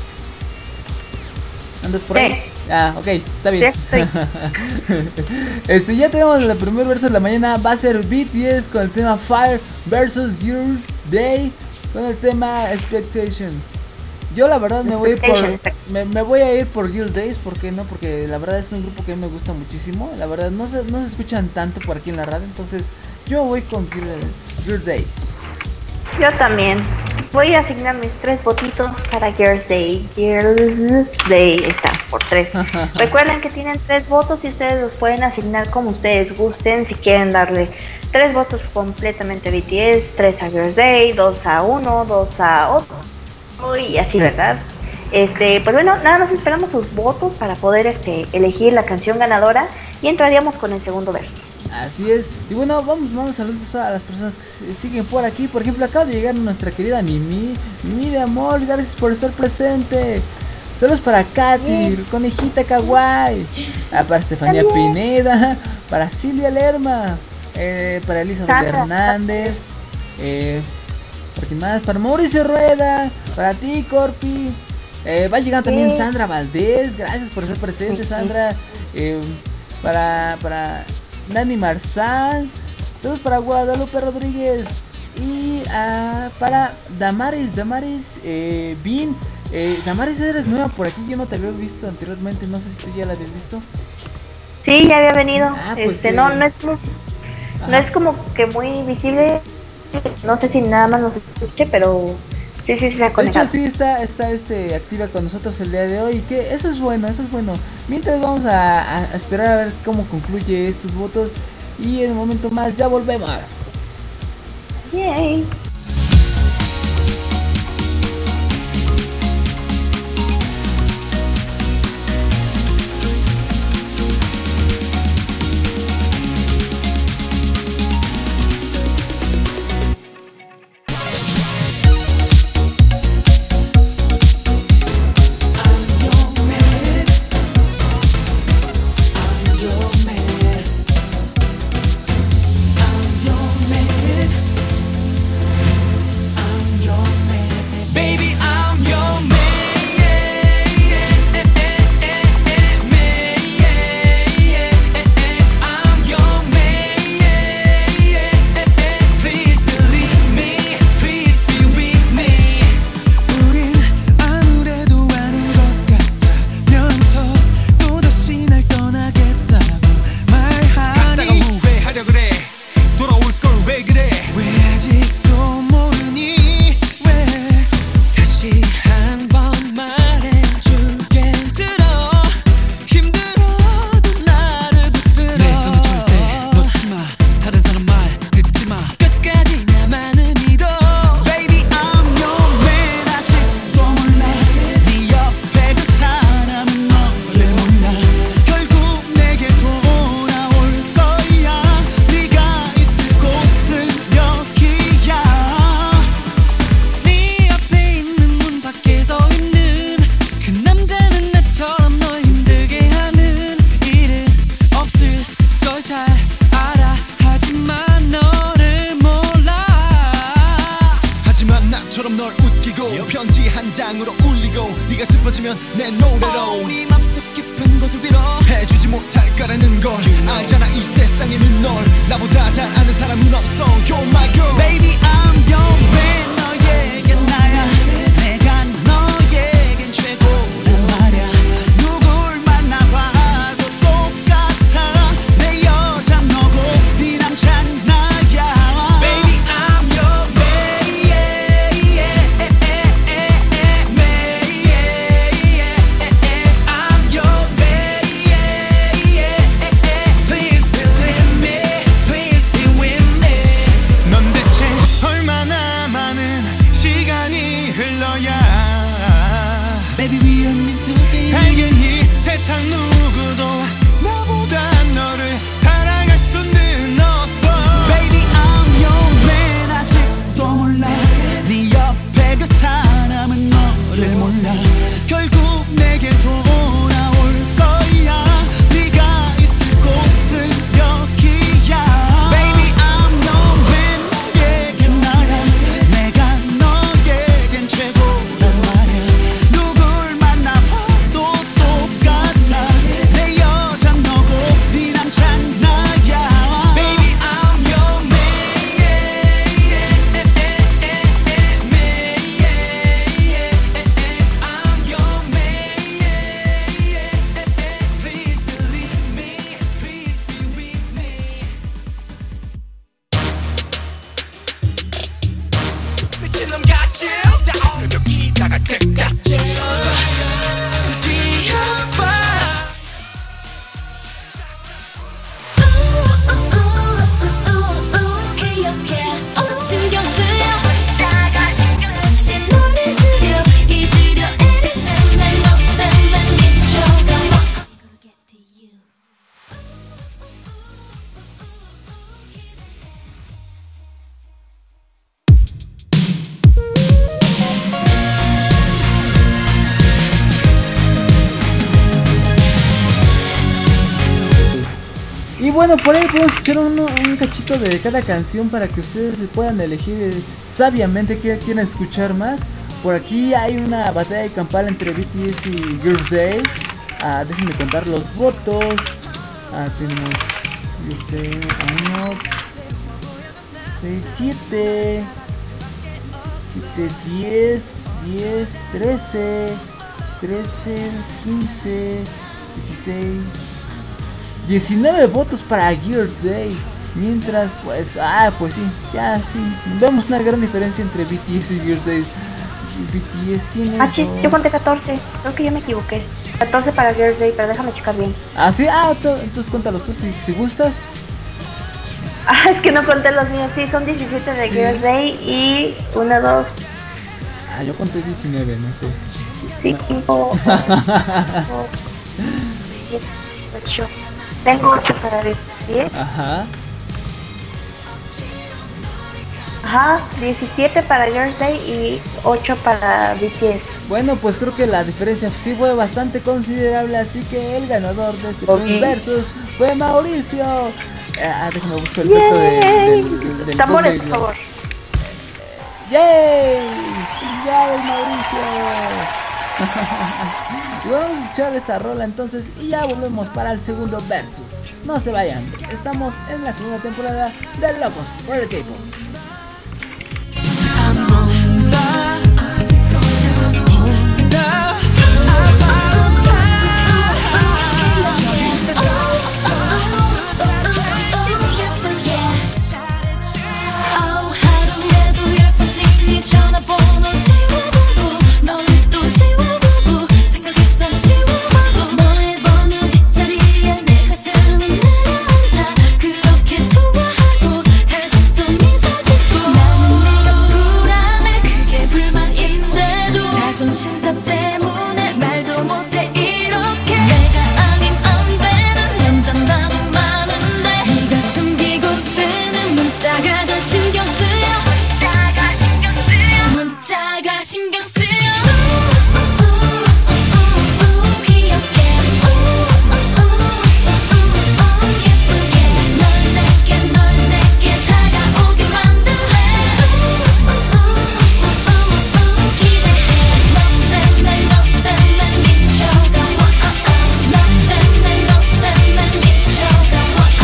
¿andas por ahí? Sí. Ah, ok, está bien. Sí, estoy. Este, ya tenemos el primer verso de la mañana. Va a ser B T S con el tema Fire versus Girls Day con el tema Expectation. Yo la verdad me voy a ir por me, me voy a ir por Girls Days, ¿por qué no? Porque la verdad es un grupo que a mí me gusta muchísimo. La verdad no se, no se escuchan tanto por aquí en la radio, entonces yo voy con Girls, Girls Day. Yo también. Voy a asignar mis tres votitos para Girls Day. Girls Day está por tres. Recuerden que tienen tres votos y ustedes los pueden asignar como ustedes gusten. Si quieren darle tres votos completamente a B T S, tres a Girls Day, dos a uno, dos a otro y así, ¿verdad? Este, pues bueno, nada más esperamos sus votos para poder este, elegir la canción ganadora y entraríamos con el segundo verso. Así es, y bueno, vamos, vamos saludos a las personas que se- siguen por aquí. Por ejemplo, acaba de llegar nuestra querida Mimi. Mimi de amor, gracias por estar presente. Saludos para Katy, conejita kawaii. Ah, para Estefanía Pineda, para Silvia Lerma, eh, para Elizabeth Sandra. Hernández, eh, ¿por quién más? Para Mauricio Rueda, para ti, Corpi. Eh, va llegando también Sí. Sandra Valdés, gracias por estar presente, Sandra. Eh, para, para Nani Marzán, Saludos para Guadalupe Rodríguez. Y uh, para Damaris, Damaris, eh, Bin. Eh, Damaris, eres nueva por aquí, yo no te había visto anteriormente, no sé si tú ya la habías visto. Sí, ya había venido. Ah, pues este, que... no, no es muy, no es como que muy visible. No sé si nada más nos escuche, pero sí, sí, sí se ha conectado. De hecho, sí está, está este, activa con nosotros el día de hoy. Que eso es bueno, eso es bueno. Mientras vamos a, a esperar a ver cómo concluye estos votos. Y en un momento más ya volvemos. Yay. bueno, por ahí podemos escuchar un, un cachito de cada canción para que ustedes se puedan elegir sabiamente qué quieren escuchar más. Por aquí hay una batalla campal entre B T S y Girls' Day. Ah, déjenme contar los votos. Ah, tenemos este, uno, seis, siete, siete, diez, diez, trece, trece, quince, dieciséis, diecinueve votos para Gears Day. Mientras, pues, ah, pues sí, ya sí, vemos una gran diferencia entre B T S y Gears Day. B T S tiene. Ah, chis, dos... yo conté catorce. Creo que yo me equivoqué. catorce para Girls' Day, pero déjame checar bien. Ah, sí, ah, to- entonces cuéntalos tú si, si gustas. Ah, es que no conté los míos. Sí, son diecisiete de Sí. Girls' Day y uno, dos, Ah, yo conté diecinueve, no sé. cinco, siete, ocho. Tengo ocho para diez. Ajá. Ajá, diecisiete para Girls' Day y ocho para B T S. Bueno, pues creo que la diferencia sí fue bastante considerable, así que el ganador de este Ok. primer versus fue Mauricio. Ah, déjame buscar el efecto de, ¡Yay! del, del, del Tambores, gong por de- favor. ¡Yay! ¡Felicidades, Mauricio! Y vamos a escuchar esta rola entonces y ya volvemos para el segundo versus. No se vayan, estamos en la segunda temporada de Locos por el K-Pop. 하루에도 열 번씩 네 전화번호 지워보고 너를 또 지워보고 생각했어 지워봐도 너의 번호 뒷자리에 내 가슴은 내려앉아 그렇게 통화하고 다시 또 미소 짓고 나는 네가 불안해 그게 불만인데도 자존심 탓 때문에 말도 못해 이렇게 내가 아님 안 되는 남잔 나도 많은데 네가 숨기고 쓰는 문자가 더 신경 쓰여 문자가 신경 쓰여 귀엽게 예쁘게 널 내게 널 내게 다가오게 만들래 기대해 너 때문에 너 때문에 미쳐가 너 때문에 너 때문에 미쳐가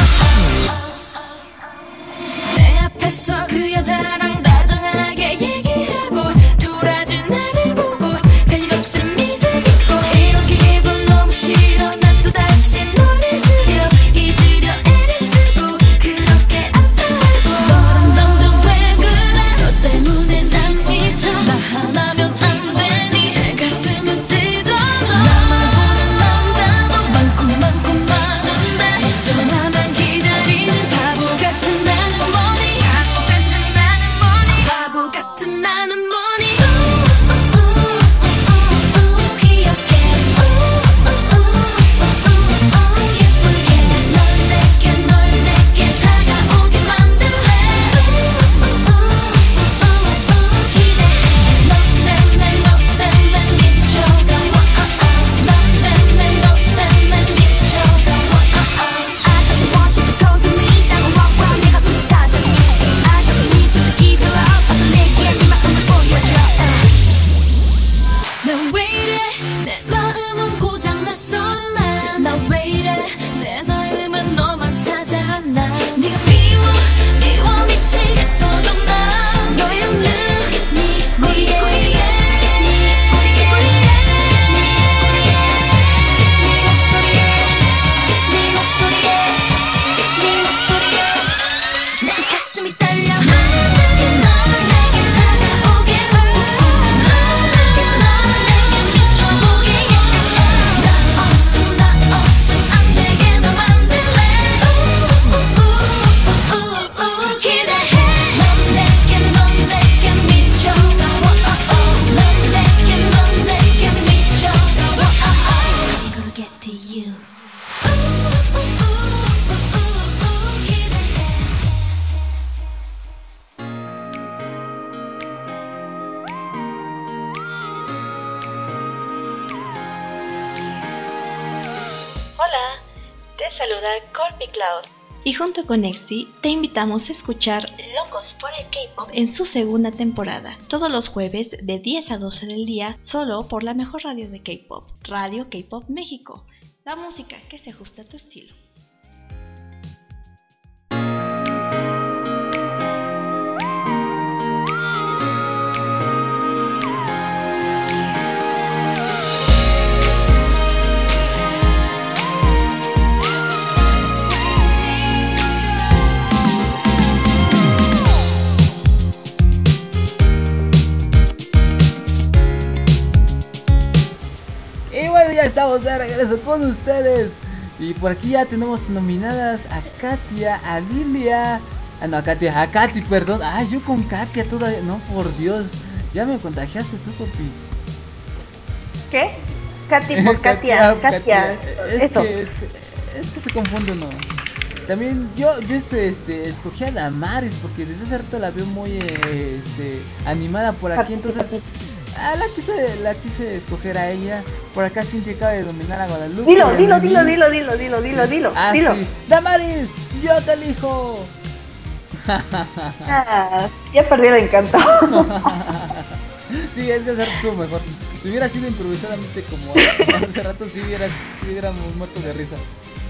내 앞에서 그 여자랑 다정하게 얘기하고 돌아진 나를 보고 별일 없음 미소 짓고 이런 기분 너무 싫어 난 또다시 너를 즐겨 잊으려 애를 쓰고 그렇게 아파하고 너랑 점점 왜 그래 너 때문에 난 미쳐 나 하나면 안 되니 내 가슴은 찢어져 나만 보는 남자도 많고 많고 많은데 네 전화만 기다리는 바보 같은 나는 뭐니 바보 같은 나는 뭐니 귀엽게 예쁘게 널 내게 널 내게 다가오게 만들래 기대해 너 때문에 너 때문에 미쳐가 너 때문에 너 때문에 미쳐가 I just want you to come to me 다가와 내가 솔직하자니 I just need you to give it up 어서 내게 네 마음을 보여줘 난 왜 이래 내 마음은 고장났어 나 왜 이래 내 마음은 너만 찾아 나 네가 미워 미워 미치겠어도 난 너의 웃는 네 꼬리에 꼬리에 네 꼬리에 꼬리에 네 꼬리에 네 목소리에 네 목소리에 네 목소리에 내 가슴이 떨려 널 내게 널 내게 다가오게 널 내게 널 내게 미쳐보게 난 없음 나 없음 안 되게 너 만들래 기대해 넌 내게 넌 내게 미쳐가 넌 내게 넌 내게 미쳐가 I'm gonna get to you 기대해 Hola, te saluda Corby Cloud. Y junto con Exi te invitamos a escuchar Locos por el K-Pop en su segunda temporada, todos los jueves de diez a doce del día, solo por la mejor radio de K-Pop, Radio K-Pop México, la música que se ajusta a tu estilo. estamos de regreso con ustedes. Y por aquí ya tenemos nominadas a Katia, a Lilia. Ah, no, a Katia, a Katy, perdón. Ah, yo con Katia todavía. No, por Dios. Ya me contagiaste tú, papi. ¿Qué? Katy por Katia. Katia. Es Eso. que, es que, es que se confunde uno. También yo, yo este, este, escogí a Damaris porque desde hace rato la veo muy eh, este, animada por aquí, entonces ah, la quise, la quise escoger a ella. Por acá Cintia acaba de dominar a Guadalupe. Dilo, y a dilo, Mimi. dilo, dilo, dilo, dilo, dilo, dilo, Ah, dilo. sí. Damaris, yo te elijo. Ah, ya perdí el encanto. Sí, es que hace rato estuvo mejor. Si hubiera sido improvisadamente como hace rato, sí, hubiera, sí hubiéramos muerto de risa.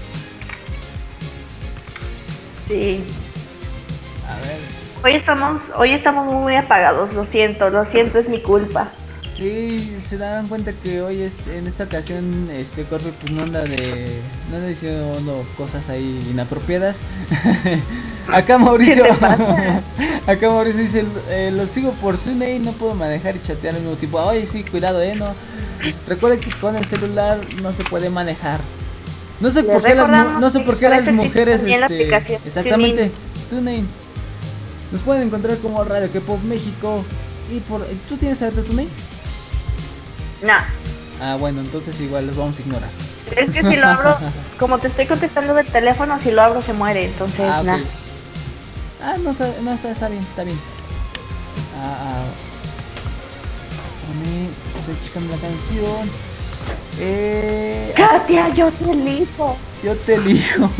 Sí. A ver. Hoy estamos, hoy estamos muy apagados, lo siento, lo siento, es mi culpa. Sí, se darán cuenta que hoy este, en esta ocasión este Corpe pues no anda de no anda diciendo cosas ahí inapropiadas. Acá Mauricio ¿Qué te pasa? Acá Mauricio dice eh, lo sigo por TuneIn, no puedo manejar y chatear al mismo tiempo. Oye, sí, cuidado, eh, no. Recuerden que con el celular no se puede manejar. No sé Les por qué las mu- recordamos no sé que por qué las solamente mujeres también la este aplicación exactamente TuneIn. Nos pueden encontrar como Radio K-Pop México y por ¿tú tienes abierto TuneIn? No, Ah, bueno, entonces igual los vamos a ignorar. es que si lo abro, como te estoy contestando del teléfono, si lo abro se muere, entonces Ah, ok. nada. Ah, no, está, no está, está bien, está bien. Ah, ah. Espérame, estoy checando la canción. Eh, Katia, yo te elijo. yo te elijo.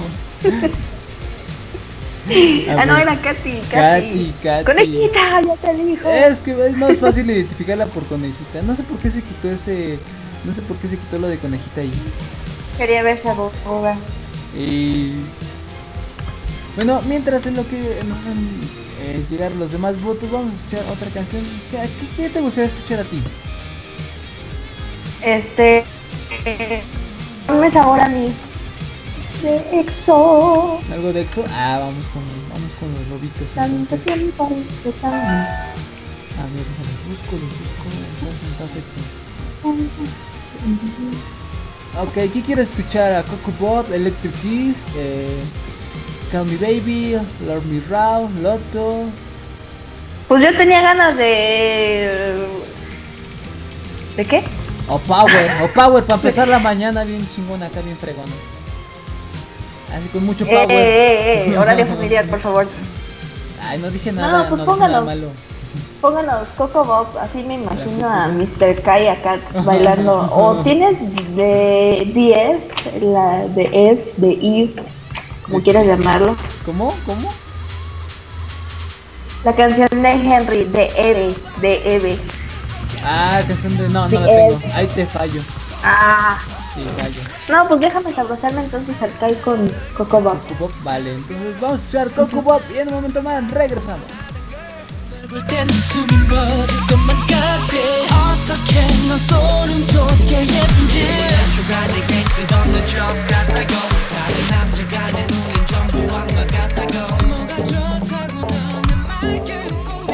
A Ah, no, ver. era Katy, Katy, Katy. Katy. Conejita, yo te elijo. Es que es más fácil identificarla por conejita. No sé por qué se quitó ese. No sé por qué se quitó lo de conejita ahí. Quería ver esa boga. Y bueno, mientras en lo que nos hacen eh, llegar los demás votos, vamos a escuchar otra canción. ¿Qué, qué, qué te gustaría escuchar a ti? Este. Eh, ponme sabor a mí. De EXO. ¿Algo de EXO? Ah, vamos con, vamos con los lobitos Tanto entonces. tiempo de tan- A ver, déjame, busco, los busco. Entonces, EXO. Ok, ¿qué quieres escuchar? A Coco Pop, Electric Kiss, eh, Call Me Baby, Love Me Raw, Lotto. Pues yo tenía ganas de. ¿De qué? O Power, o Power para empezar la mañana bien chingona acá, bien fregona. Así con mucho Eh, power. eh, eh, horario familiar, por favor. Ay, no dije No, nada, no, pues dije nada póngalo. malo. Pónganos Coco Bob, así me imagino a mister Kai acá bailando. O tienes de diez, la de Ed, de Eve, como quieras llamarlo. ¿Cómo? ¿Cómo? La canción de Henry, de Eve, de Eve. Ah, canción de... No, no The la tengo. Edge. Ahí te fallo. Ah, Sí, fallo. no, pues déjame sabrosarme entonces al Kai con Coco Bob. Coco Pop, vale. Entonces vamos a escuchar Coco Pop y en un momento más regresamos. 볼 땐 숨이 멎을 것만 같아 어떻게 넌 소름 돋게 예쁜지 조가 내게 끝없는 적 같다고 다른 남자가 내 눈엔 전부 악마 같다고 뭐가 좋다고 너는 말게 웃고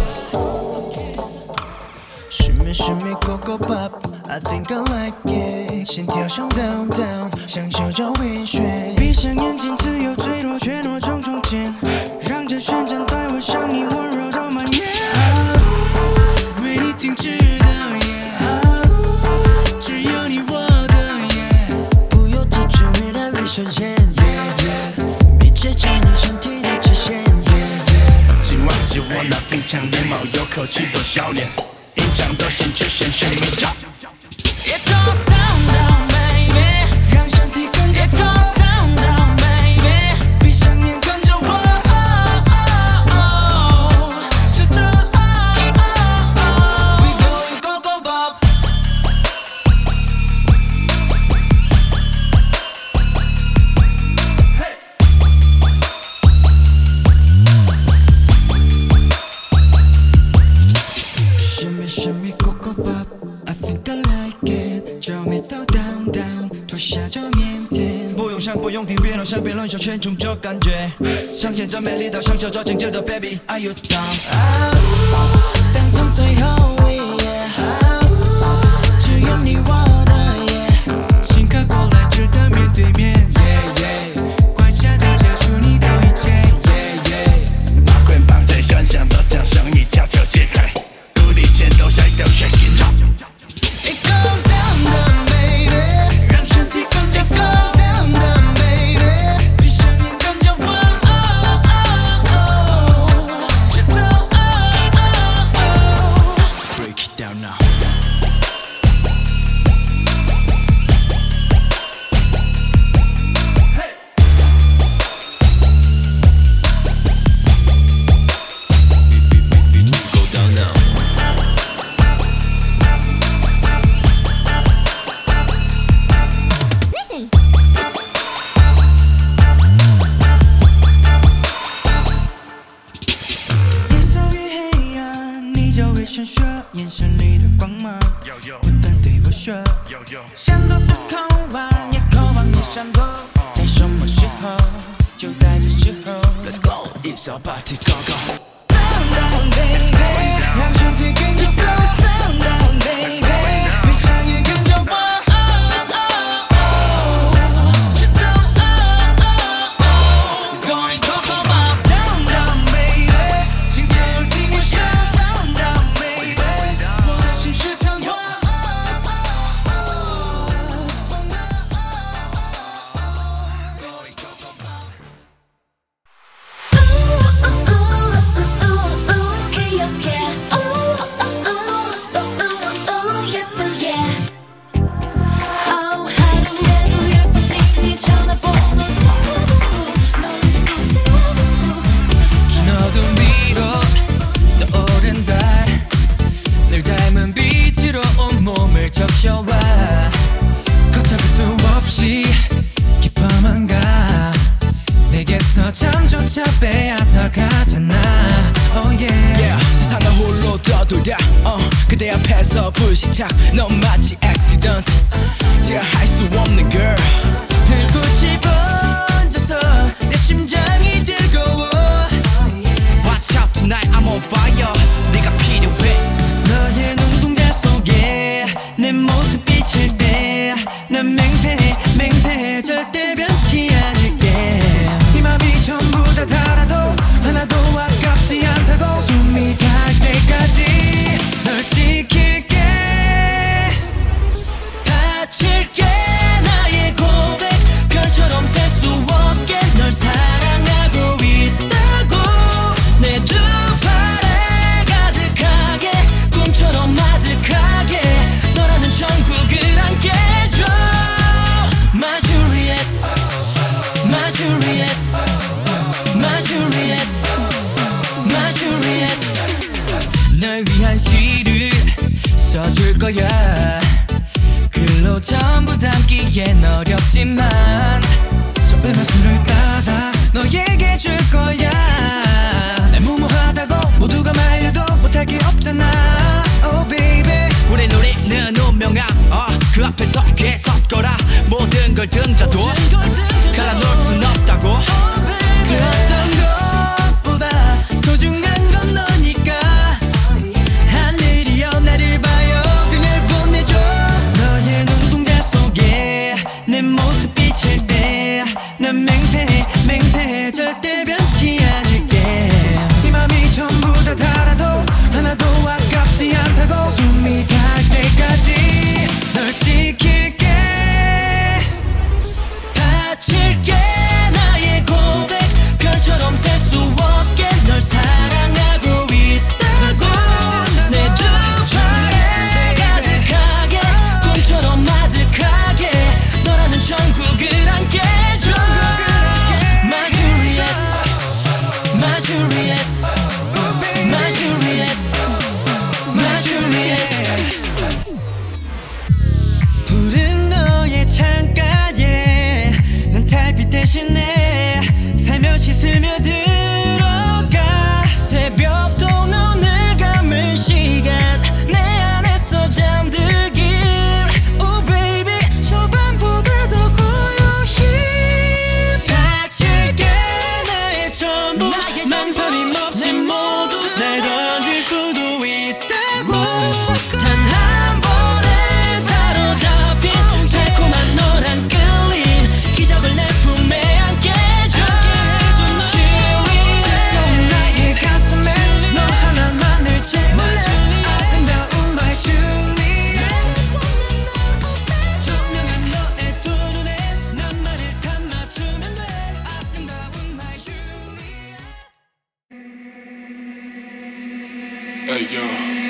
있어 Shimmy shimmy coco pop I think I like it 心跳像 down down 享受着晕眩闭上眼睛自由坠落却诺重重间让这旋转带我向你温柔到蔓延为你停止的夜只有你我的夜不由自主越来越深陷密切着你身体的直线今晚只我那冰强面貌有口气的笑脸隐藏的心却显现迷照 It goes down down baby 让身体跟着 It goes down down baby 闭上眼跟着我就这 We going go go Bob 神秘神秘 Coco Pop I think I like it 就眉头 down down 脱下这腼腆不用想不用听别人想辩论就全冲这感觉向前这美丽的享受这境界的 baby Are you down 当从最后一页只有你我的夜想到这口晚，也渴望你闪躲，在什么时候？就在这时候。Let's go， 一首 Party Go Go。Down down baby， 让身体跟着 flow。Down down baby， 闭上眼跟着我。적셔와 걷잡을 수 없이 깊어만 가 내게서 잠조차 빼앗아 가잖아 oh yeah. yeah 세상을 홀로 떠돌다 uh, 그대 앞에서 불시착 넌 마치 accident 제어할 수 없는 girl 불꽃이 번져서 내 심장이 뜨거워 Watch out tonight I'm on fire 네가 필요해 너의 눈동자 속에 내 모습 비칠 때 난 맹세해 맹세해 절대 변치 않을게 이 맘이 전부 다 달아도 하나도 아깝지 않다고 숨이 닿을 때까지 널 지킬게 바칠게 나의 고백 별처럼 셀 수 없게 널 사랑하고 있다고 내 두 팔에 가득하게 꿈처럼 아득하게 너라는 천국을 안겨줘 My Juliet My Juliet My Juliet My Juliet 널 위한 시를 써줄 거야 글로 전부 담기엔 어렵지만 저 음악수를 따다 너에게 줄 거야 날 무모하다고 모두가 말려도 못할 게 없잖아 Oh baby 우리 노래는 운명아 어, 그 앞에서 개섰거라 모든 걸 등져도 갈라놓을 순 없다고 그 어떤 것보다 소중한 건 너니까 하늘이여 나를 봐요 그날 보내줘 너의 눈동자 속에 내 모습 비칠 때 난 맹세해 맹세해 절대 변치 않을게 이 맘이 전부 다 달아도 하나도 아깝지 않다고 숨이 닿을 때까지 널 지킬게 바칠게 나의 고백 별처럼 셀 수 없게 널 사랑하고 있다고 내 두 팔에 가득하게 꿈처럼 아득하게 너라는 천국을 안겨줘 My Juliet My Juliet My Juliet My Juliet 푸른 너의 창가에 난 달빛 대신에 살며시 스며들어가 새벽도 눈을 감을 시간 내 안에서 잠들길 Oh baby 저 밤보다 더 고요히 바칠게 나의 전부 망설임 없이 모두 날 던질 수도 있다고 단 한 번에 사로잡힌 달콤한 너란 끌림 기적을 내 품에 안겨줘 넌 나의 가슴에 너 하나만을 채울래 아름다운 my Juliet 투명한 너의 두 눈에 나만을 담아주면 돼 아름다운 my Juliet Hey yo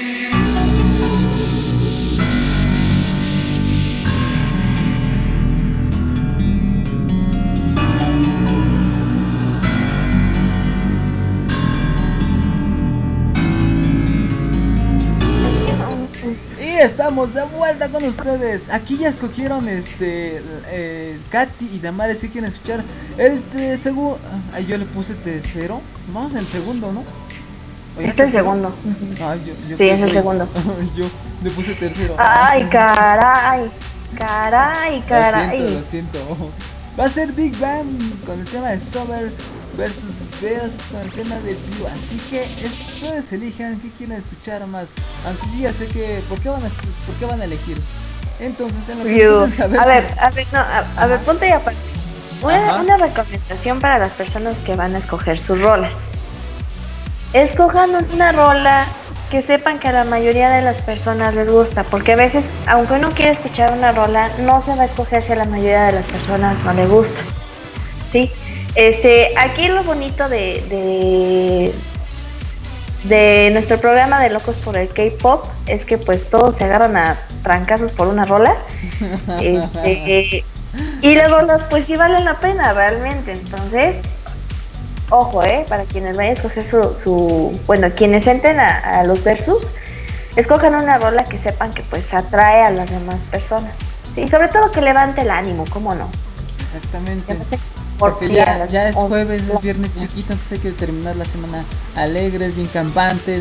Y estamos de vuelta con ustedes. Aquí ya escogieron este eh, Katy y Damares. Si quieren escuchar el te- segundo. Yo le puse tercero. Vamos el segundo, ¿no? ¿O ya Este es el tercero? segundo. Ah, yo, yo Sí, es el puse- segundo. Yo le puse tercero. Ay, caray. Caray, Lo caray. siento, lo siento. Va a ser Big Bang con el tema de Sober versus Best con el tema de View. Así que ustedes elijan qué quieren escuchar más. Aunque yo ya sé que. ¿Por qué van a, por qué van a elegir? Entonces, en lo que View. necesiten saber. A si- ver, a ver, no, a, a ver, ponte ya aparte. Una, Ajá. una recomendación para las personas que van a escoger sus rolas. Escojan una rola que sepan que a la mayoría de las personas les gusta, porque a veces, aunque uno quiera escuchar una rola, no se va a escoger si a la mayoría de las personas no le gusta. ¿Sí? Este, aquí lo bonito de, de, de nuestro programa de Locos por el K-Pop es que pues todos se agarran a trancazos por una rola. Este, y las rolas pues sí valen la pena realmente, entonces ojo, eh, para quienes vayan a escoger su, su bueno, quienes entren a, a los versus, escojan una rola que sepan que pues atrae a las demás personas, y sobre todo que levante el ánimo, ¿cómo no? Exactamente. Ya no sé Porque por qué ya, a las ya es once. jueves, es viernes chiquito, entonces hay que terminar la semana alegres, bien campantes.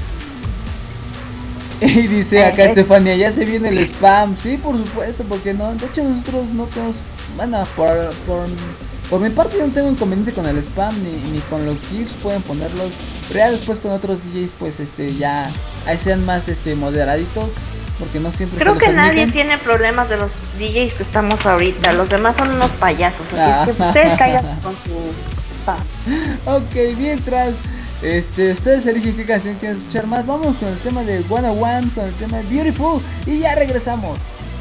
Y dice acá Eh, eh. Estefania, ya se viene el spam. Sí, por supuesto, porque no. De hecho, nosotros no tenemos. Bueno, por, por, por mi parte, yo no tengo inconveniente con el spam ni, ni con los GIFs. Pueden ponerlos. Pero ya después con otros D Js, pues este, ya. Ahí sean más este moderaditos. Porque no siempre Creo se los que nadie admiten. tiene problemas de los D Js que estamos ahorita, los demás son unos payasos, así es que Ah. ustedes caigan con su spam. Ok, mientras este, ustedes eligen qué canción quieren escuchar más. Vamos con el tema de One oh One, con el tema de Beautiful. Y ya regresamos.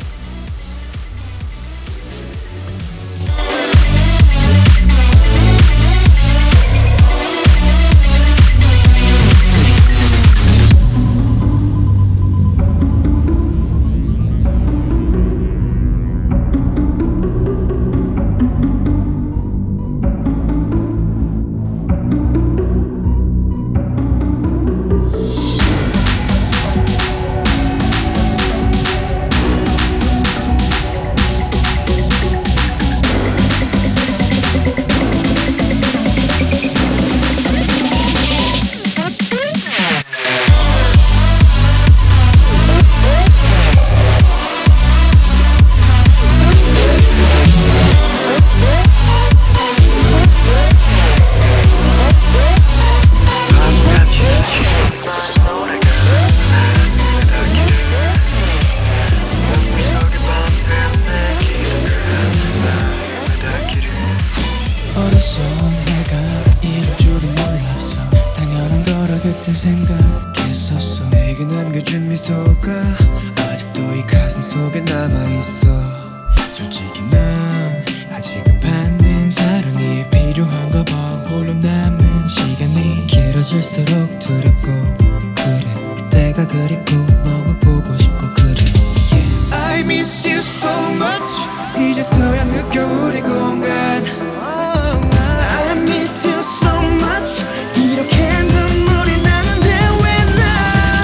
어렸어 내가 이럴 줄은 몰랐어 당연한 거라 그때 생각했었어 내게 남겨준 미소가 아직도 이 가슴 속에 남아있어 솔직히 난 아직은 받는 사랑이 필요한가 봐 홀로 남은 시간이 길어질수록 두렵고 그래 그때가 그립고 너무 보고 싶고 그래 yeah. I miss you so much 이제서야 느껴 우리 공간 I miss you so much 이렇게 눈물이 나는데 왜 난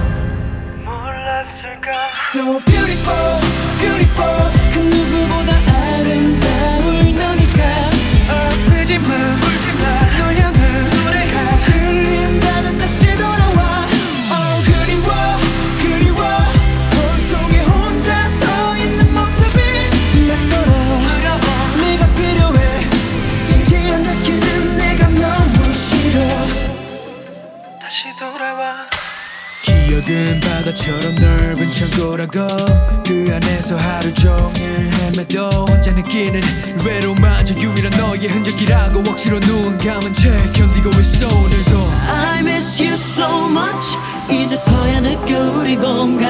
몰랐을까 So beautiful, beautiful 그 누구보다 아름다울 너니까 아프지마, 울지마 널 향한 노래가 들린다면 다시 돌아와 Oh 그리워, 그리워 거울 속에 혼자 서 있는 모습이 낯설어 네가 필요해 이제야 느끼는 내가 너무 싫어 다시 돌아와 기억은 바다처럼 넓은 창고라고 그 안에서 하루 종일 헤매도 혼자 느끼는 외로움마저 유일한 너의 흔적이라고 억지로 눈 감은 채 견디고 있어 오늘도 I miss you so much 이제서야 느껴 우리 공간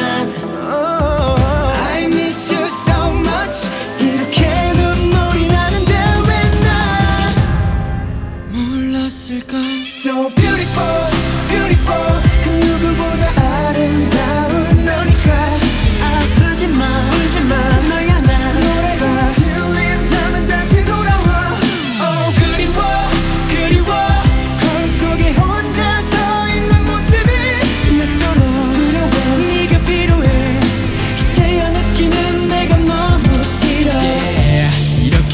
I miss you so much 이렇게 눈물이 나는데 왜 난 몰랐을까 So beautiful, beautiful 그 누구보다 아름다운 너니까 아프지마, 울지마 널 향한 노래가 들린다면 다시 돌아와 Oh 그리워, 그리워 거울 속에 혼자 서 있는 모습이 낯설어 두려워 네가 필요해 이제야 느끼는 내가 너무 싫어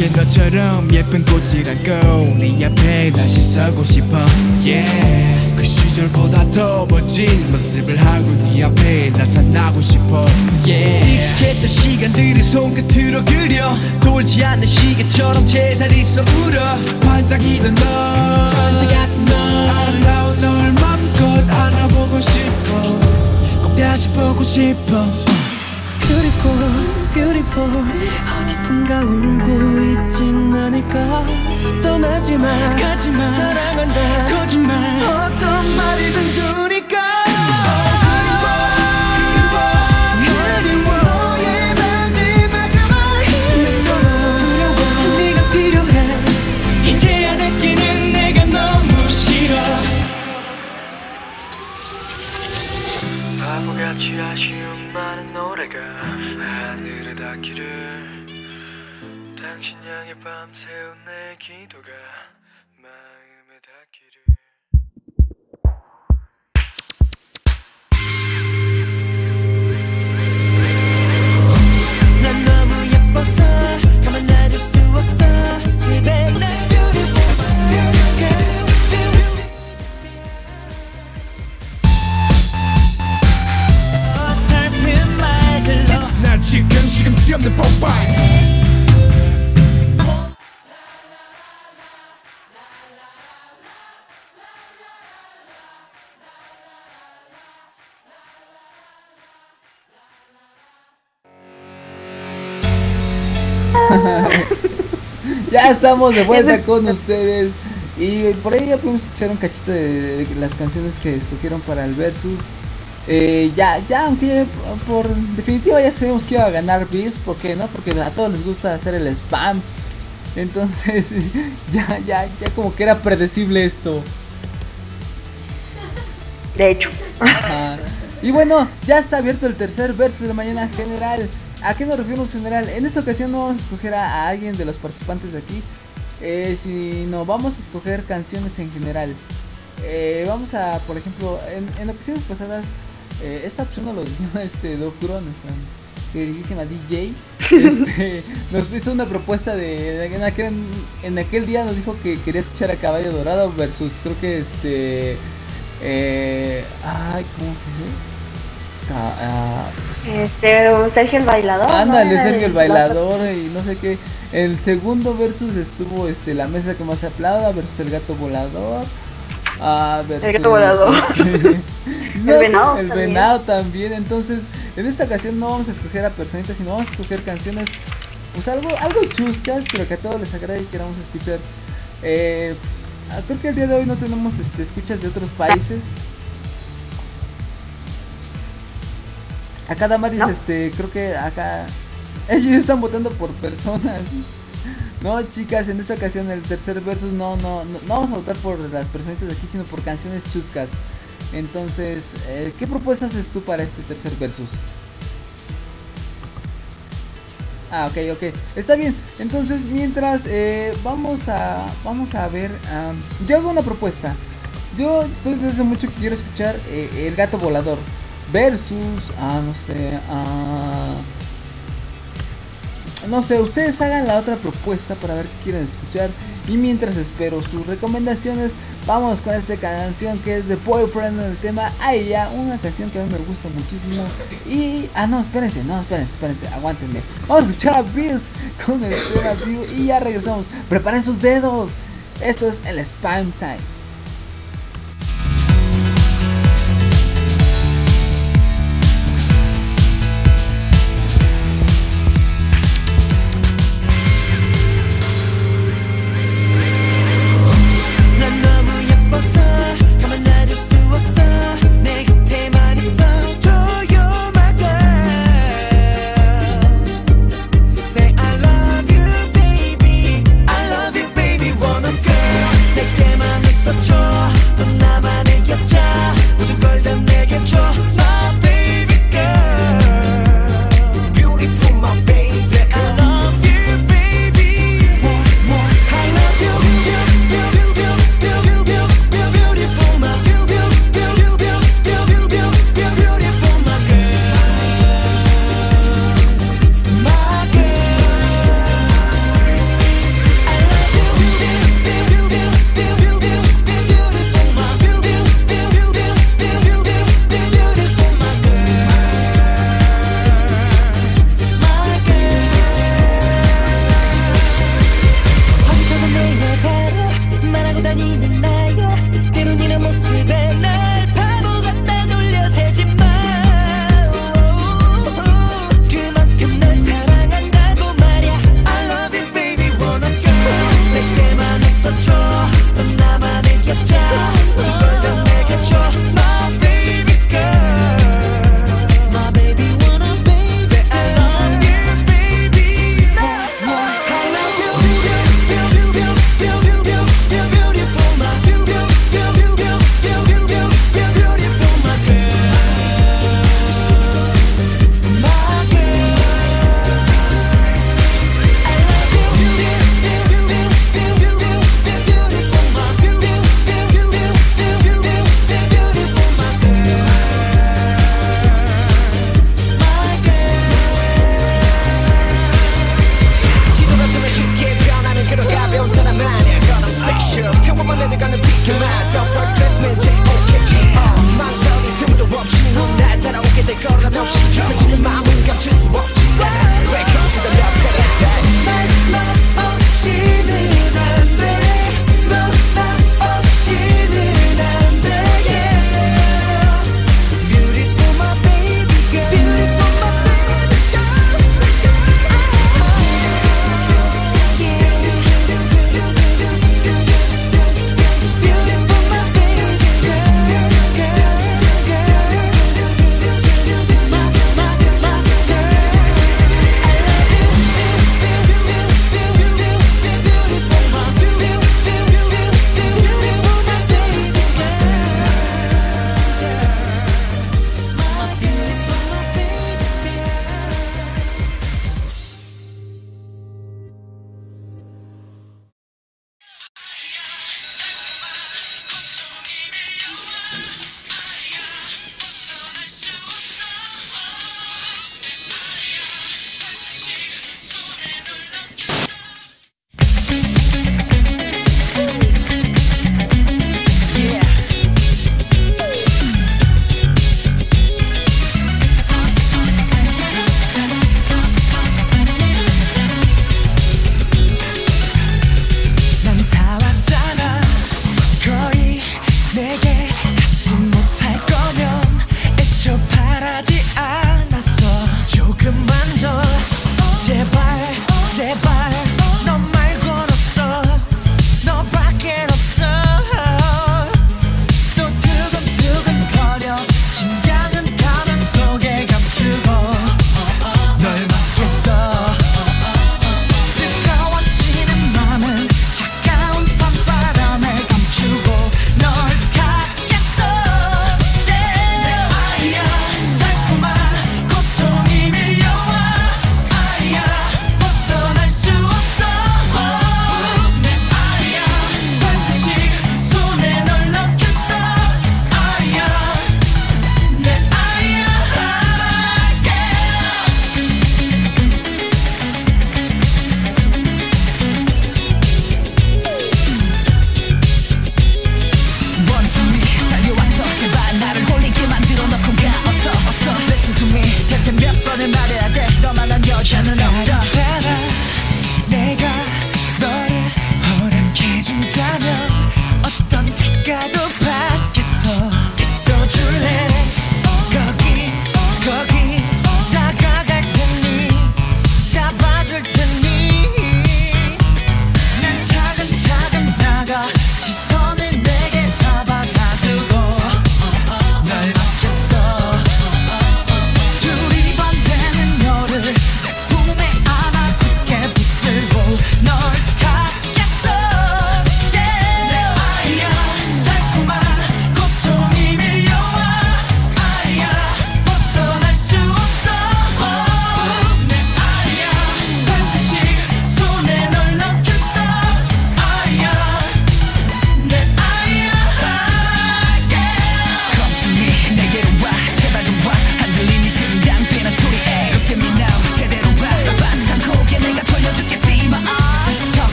어떻게 너처럼 예쁜 꽃이라고 네 앞에 다시 서고 싶어 yeah. 그 시절보다 더 멋진 모습을 하고 네 앞에 나타나고 싶어 yeah. 익숙했던 시간들을 손끝으로 그려 돌지 않는 시계처럼 제자리서 울어 반짝이던 너 천사 같은 너 아름다운 널 맘껏 안아보고 싶어 꼭 다시 보고 싶어 So beautiful, beautiful 어디선가 울고 있진 않을까 떠나지마 가지마 사랑한다 거짓말 어떤 말이든 주니까 바보같이 아쉬운 많은 노래가 하늘에 닿기를 당신 향해 밤새운 내 기도가 마음에 닿기를 난 너무 예뻐서 가만 놔둘 수 없어 집에 날 beautiful beautiful 난 지금 시금치 없는 뽀빠이 Ya estamos de vuelta con ustedes. Y por ahí ya podemos escuchar un cachito de las canciones que escogieron para el Versus. Eh, ya, ya, aunque por definitiva ya sabemos que iba a ganar Beast, ¿por qué no? Porque a todos les gusta hacer el spam. Entonces, ya, ya, ya como que era predecible esto. De hecho. Ajá. Y bueno, ya está abierto el tercer Versus de mañana general. ¿A qué nos referimos general? En esta ocasión no vamos a escoger a, a alguien de los participantes de aquí, eh, sino vamos a escoger canciones en general. Eh, vamos a, por ejemplo, en, en ocasiones pasadas, eh, esta opción nos lo dio este Dokuro, nuestra queridísima D J. Este, nos hizo una propuesta de, de en, aquel, en aquel día nos dijo que quería escuchar a Caballo Dorado versus, creo que este, eh, ay, ¿cómo se dice? Ca- uh, Este, Sergio el Bailador. Ándale, ¿no? Sergio el Bailador y no sé qué. El segundo versus estuvo este la mesa que más se aplauda versus el gato volador. Ah, versus, el gato volador. Este, no, el venado. El también. venado también. Entonces, en esta ocasión no vamos a escoger a personitas, sino vamos a escoger canciones, pues algo, algo chuscas, pero que a todos les agrade y queramos escuchar. Eh, creo que el día de hoy no tenemos este escuchas de otros países. Acá Damaris, ¿No? este, creo que acá ellos están votando por personas. No, chicas, en esta ocasión el tercer versus no, no, no, no vamos a votar por las personitas de aquí, sino por canciones chuscas. Entonces, eh, ¿qué propuestas haces tú para este tercer versus? Ah, ok, ok, está bien. Entonces, mientras eh, vamos a vamos a ver, um, yo hago una propuesta. Yo estoy desde hace mucho que quiero escuchar eh, El Gato Volador versus, ah, no sé, ah, no sé, ustedes hagan la otra propuesta para ver qué quieren escuchar. Y mientras espero sus recomendaciones, vamos con esta canción que es de Boyfriend en el tema Aya, una canción que a mí me gusta muchísimo. Y, ah, no, espérense, no, espérense, espérense, aguántenme. Vamos a escuchar a Beast con el tema View y ya regresamos. Preparen sus dedos, esto es el Spam Time. So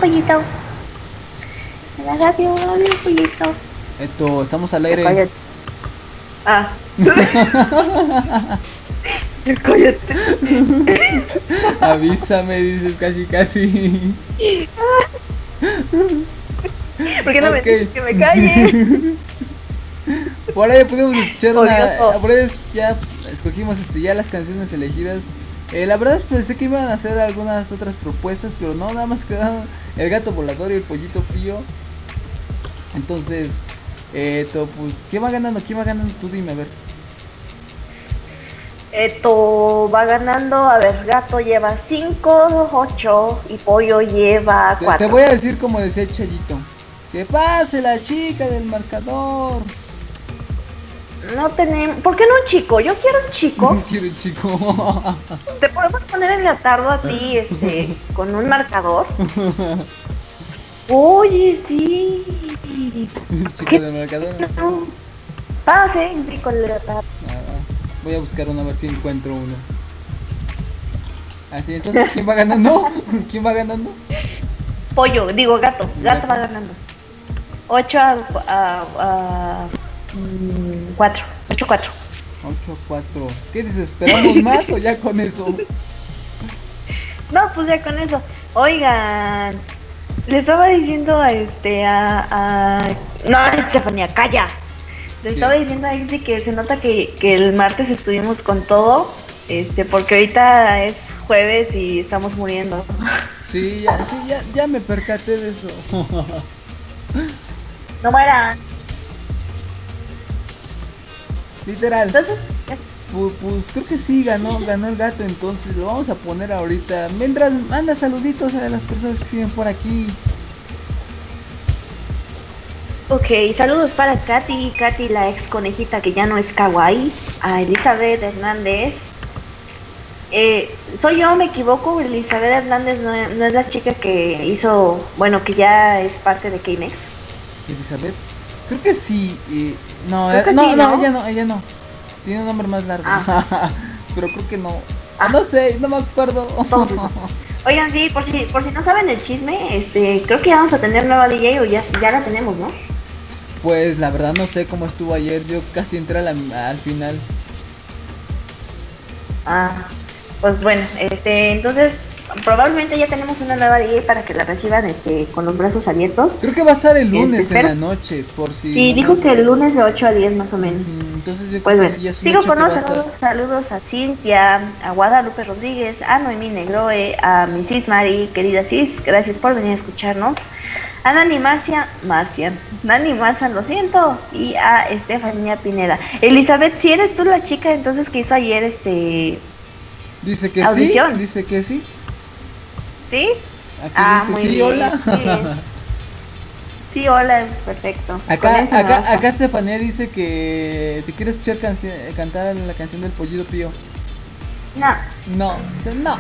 pollito. En la radio, hola, pollito. Esto, estamos al aire. Cállate. Ah. Cállate. Avísame, dices casi casi. ¿Por qué no me Ok. dices que me calle? Por ahí pudimos escuchar una. Odioso. Por ahí ya escogimos este, ya las canciones elegidas. Eh, la verdad pensé que iban a hacer algunas otras propuestas, pero no, nada más quedaron el gato volador y el pollito frío. Entonces, eh, to, pues, ¿quién va ganando? ¿Quién va ganando? Tú dime, a ver. Esto va ganando, a ver, gato lleva cinco, ocho y pollo lleva Te, cuatro. te voy a decir como decía Chayito. Que pase la chica del marcador. No tenemos. ¿Por qué no un chico? Yo quiero un chico. Quiero chico. Te podemos poner en la tarde a ti, este, con un marcador. Oye, sí. Chico ¿Qué? del marcador. No. Pase, chico de la tarde. Ah, voy a buscar uno a ver si encuentro uno. Así, entonces, ¿quién va ganando? ¿Quién va ganando? Pollo, digo gato. Gato Gato. va ganando. Ocho a, a, a mm, cuatro. Ocho cuatro. ocho a cuatro. ¿Qué dices? ¿Esperamos más o ya con eso? No, pues ya con eso. Oigan, le estaba diciendo a este a, a... No, Estefanía, calla. Le estaba diciendo a Ixi que se nota que, que el martes estuvimos con todo, este, porque ahorita es jueves y estamos muriendo. Sí, ya, sí, ya, ya me percaté de eso. No mueran. Literal. Entonces, ya. Pues, pues creo que sí, ganó, ganó el gato, entonces lo vamos a poner ahorita. Mientras manda saluditos a las personas que siguen por aquí. Ok, saludos para Katy, Katy la ex conejita que ya no es kawaii, a Elizabeth Hernández. Eh, soy yo, me equivoco, Elizabeth Hernández no, no es la chica que hizo, bueno, que ya es parte de K-Mex. Elizabeth. Creo que sí. eh, no, Creo eh, que no, sí, no, ¿no? ella no, ella no. Tiene un nombre más largo. Ah. Pero creo que no. Ah. No sé, no me acuerdo. Todos esos. Oigan, sí, por si, por si no saben el chisme, este, creo que ya vamos a tener nueva D J o ya, ya la tenemos, ¿no? Pues la verdad no sé cómo estuvo ayer. Yo casi entré a la- al final. Ah, pues bueno, este, entonces probablemente ya tenemos una nueva D J para que la reciban, este, con los brazos abiertos. Creo que va a estar el lunes Este, en la pero- noche, por si. Sí, no dijo me- que el lunes de ocho a diez más o menos. Mm, Entonces yo Pues creo bueno, que sí ya es un sigo hecho con que va los a estar. saludos, saludos a Cintia, a Guadalupe Rodríguez, a Noemí Negroe, a mi Cis Mari, querida Cis, gracias por venir a escucharnos, a Nani Marcia, Marcia, Nani Marcia, lo siento, y a Estefanía Pineda. Elizabeth, si eres tú la chica entonces que hizo ayer este, Dice que audición. sí, dice que sí. ¿sí? Aquí Ah, dice muy sí, bien, hola. muy bien. Sí, hola, perfecto. Con Acá, eso me acá, basta. acá Estefanía dice que te quiere escuchar canci- cantar la canción del pollito pío. No, No, dice no.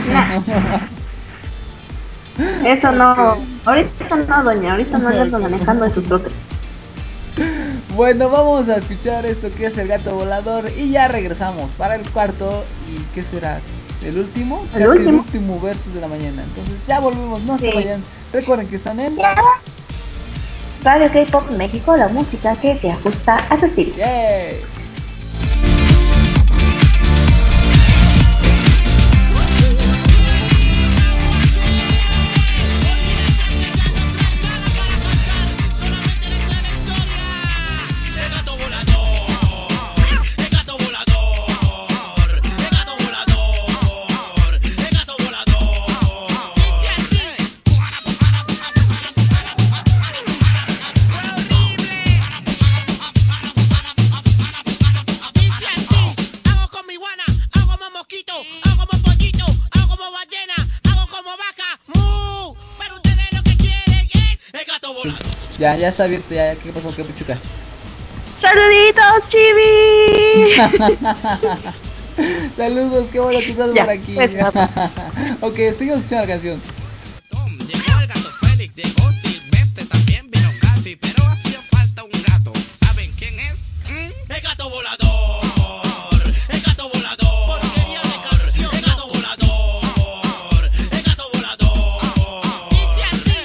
eso no, Ok. ahorita no, doña, ahorita no ando manejando en sus trotes. Bueno, vamos a escuchar esto que es el gato volador y ya regresamos para el cuarto. ¿Y qué será? ¿El último? El Casi último. el último verso de la mañana. Entonces ya volvemos, no se Sí. vayan. Recuerden que están en... Radio K-Pop México, la música que se ajusta a tu estilo. ¡Yay! El gato volador, el gato volador, el gato volador, el gato volador. Dice así. Dice así. Hago con mi guana, hago como mosquito, hago como pollito, hago como ballena, hago como vaca. ¡Mu! Pero ustedes lo que quieren es el gato volador. Ya, ya está abierto, ya, ¿qué pasó? ¿Qué pichuca? ¡Saluditos, Chibi! Saludos, qué bueno que estás Ya, por aquí. pues, vamos. Ok, seguimos escuchando la canción. Tom, llegó el gato Félix, llegó Silvestre, también vino Gafi, pero hacía falta un gato. ¿Saben quién es? ¿Mm? El gato volador, el gato volador. Porquería de canción. El gato volador, el gato volador. Dice así.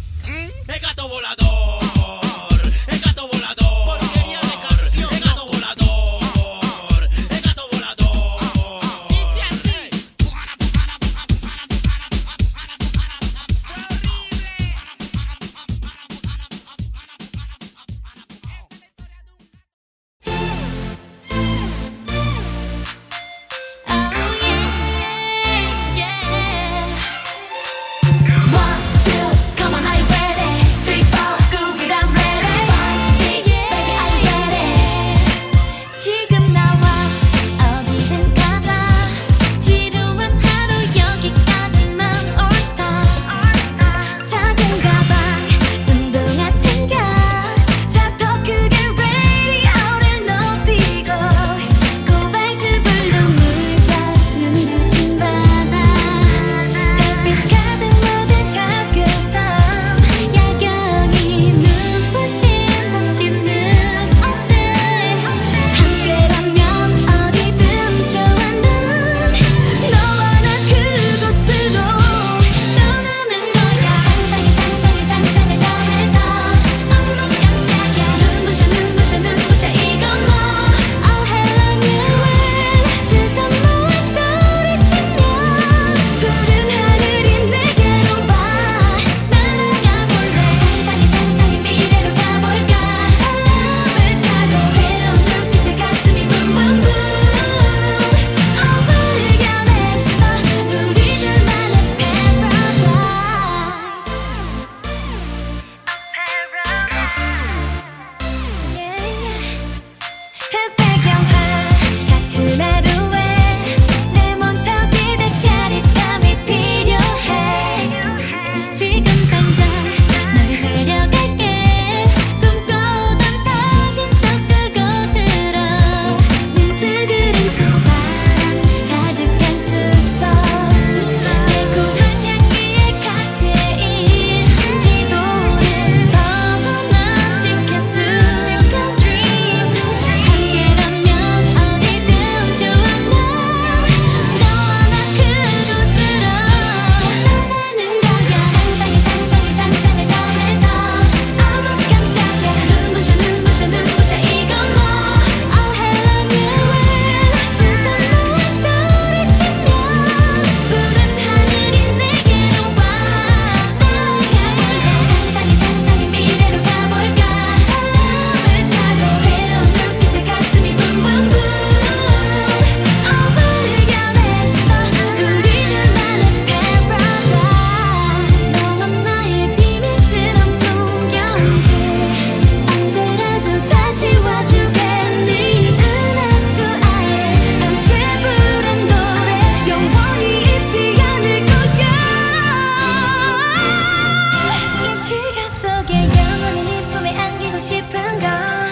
El gato volador, el gato volador, porquería de canción. El gato volador, el gato volador. Dice así. Oh yeah, yeah. One, two, come on, are you ready? Three, four, do it, I'm ready. Five, six, baby, are you ready? 지금 나와 어디든 가자. 지루한 하루 여기까지만 all star. 작은 가방, 운동화 챙겨. 자, 더 크게 radio를 높이고. 코발트 블루 물가는 무슨 바다. 달빛 가득 묻은 작은 섬. 야경이 눈부신 도시는 어때? 함께라면 어디든 좋아 난 너와 나 그곳으로 떠나는 거야. 상상이 상상이 상상을 더해서 어머 깜짝이야. 눈부셔 눈부셔 눈부셔 이건 뭐 Oh hello new world 두 손 모아 소리치며 푸른 하늘이 내게로 와 날아가 볼래. 상상이 상상이 미래로 가볼까. 바람을 타고 새로운 눈빛에 가슴이 붕붕붕 Oh 발견했어 우리들만의 paradise. Yeah, yeah. 흑백영화 같은 하루에 레몬 터지듯 짜릿함이 필요해. 지금 당장 널 데려갈게. 꿈꿔오던 사진 속 그곳으로. 눈뜨그린 봄바람 가득한 숲속 달콤한 향기의 칵테일. 지도를 벗어난 ticket to the dream. 함께라면 어디든 좋아 난 너와 나 그곳으로 떠나는 거야. 상상이 상상이 상상을 더해서 어머 깜짝이야. 눈부셔 눈부셔 눈부셔 이건 뭐 Oh hello new world 두 손 모아 소리치며 푸른 하늘이 내게로 와 날아가 볼래. 상상이 상상이 미래로 가볼까. 바람을 타고 새로운 눈빛에 가슴이 붕붕붕 Oh 발견했어 우리들만의 paradise. 너와 나의 비밀스런 풍경들 언제라도 다시 와주게. 네 은하수 아래 밤새 부른 노래 영원히 잊지 않을 거야. 이 시간 속에 영원히 네 품에 안기고 싶은 거.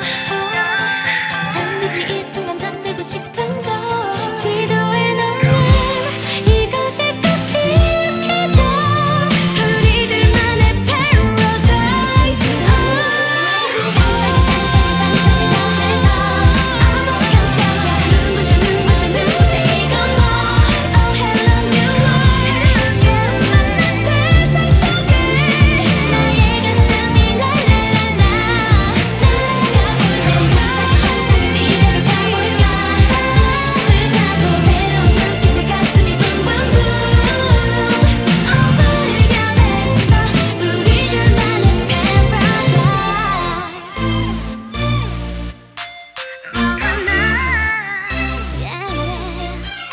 담즙이 이 순간 잠들고 싶은 거. 지도에 넣는 이곳을 꼭 기억해줘. 우리들만의 paradise. 상상이 상상이 상상을 더해서 어머 깜짝이야. 눈부셔 눈부셔 눈부셔 이건 뭐 Oh hello new world 처음 만난 세상 속에 너의 가슴이 랄랄랄라 날아가 볼래. 상상이 상상이 미래로 가볼까. 바람을 타고 새로운 눈빛에 가슴이 붕붕붕 Oh 발견했어 우리들만의 paradise. Yeah, yeah.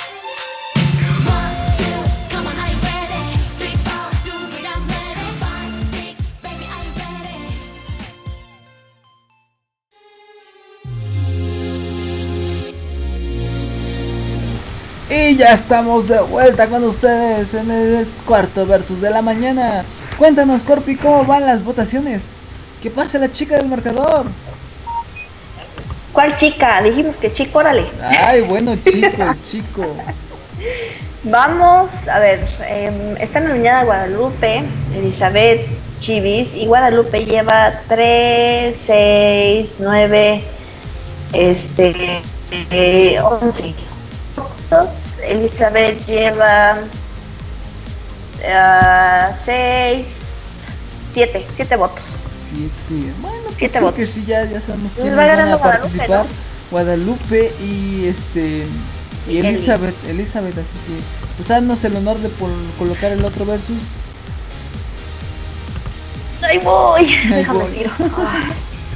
One, two, come on, are you ready? Three, four, do it, I'm ready. Five, six, baby, are you ready? Y ya estamos de vuelta con ustedes en el cuarto versus de la mañana. Cuéntanos, Corpi, ¿cómo van las votaciones? ¿Qué pasa la chica del marcador? ¿Cuál chica? Dijimos que chico, órale. Ay, bueno, chico, chico. Vamos, a ver, eh, está nominada Guadalupe, Elizabeth, Chivis, y Guadalupe lleva tres, seis, nueve, este, eh, once votos. Elizabeth lleva seis, siete, siete votos. Siete. Bueno, pues Siete creo votos. que sí, ya, ya sabemos Pues quiénes va van ganando a Guadalupe, participar. ¿no? Guadalupe y este y Y Eli. Elizabeth, Elizabeth, así que pues haznos el honor de por colocar el otro versus. Ahí voy. Ahí Déjame voy. tiro. Ay.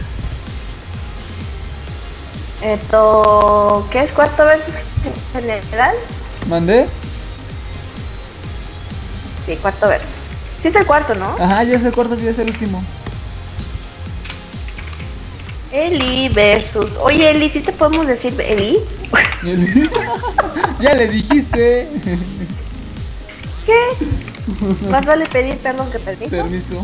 Esto, ¿qué es cuarto versus general? ¿Mandé? Sí, cuarto versus. Sí es el cuarto, ¿no? Ajá, ya es el cuarto, ya es el último. Eli versus. Oye, Eli, ¿sí te podemos decir Eli? Eli. Ya le dijiste. ¿Qué? Más vale pedir perdón que permiso. Permiso.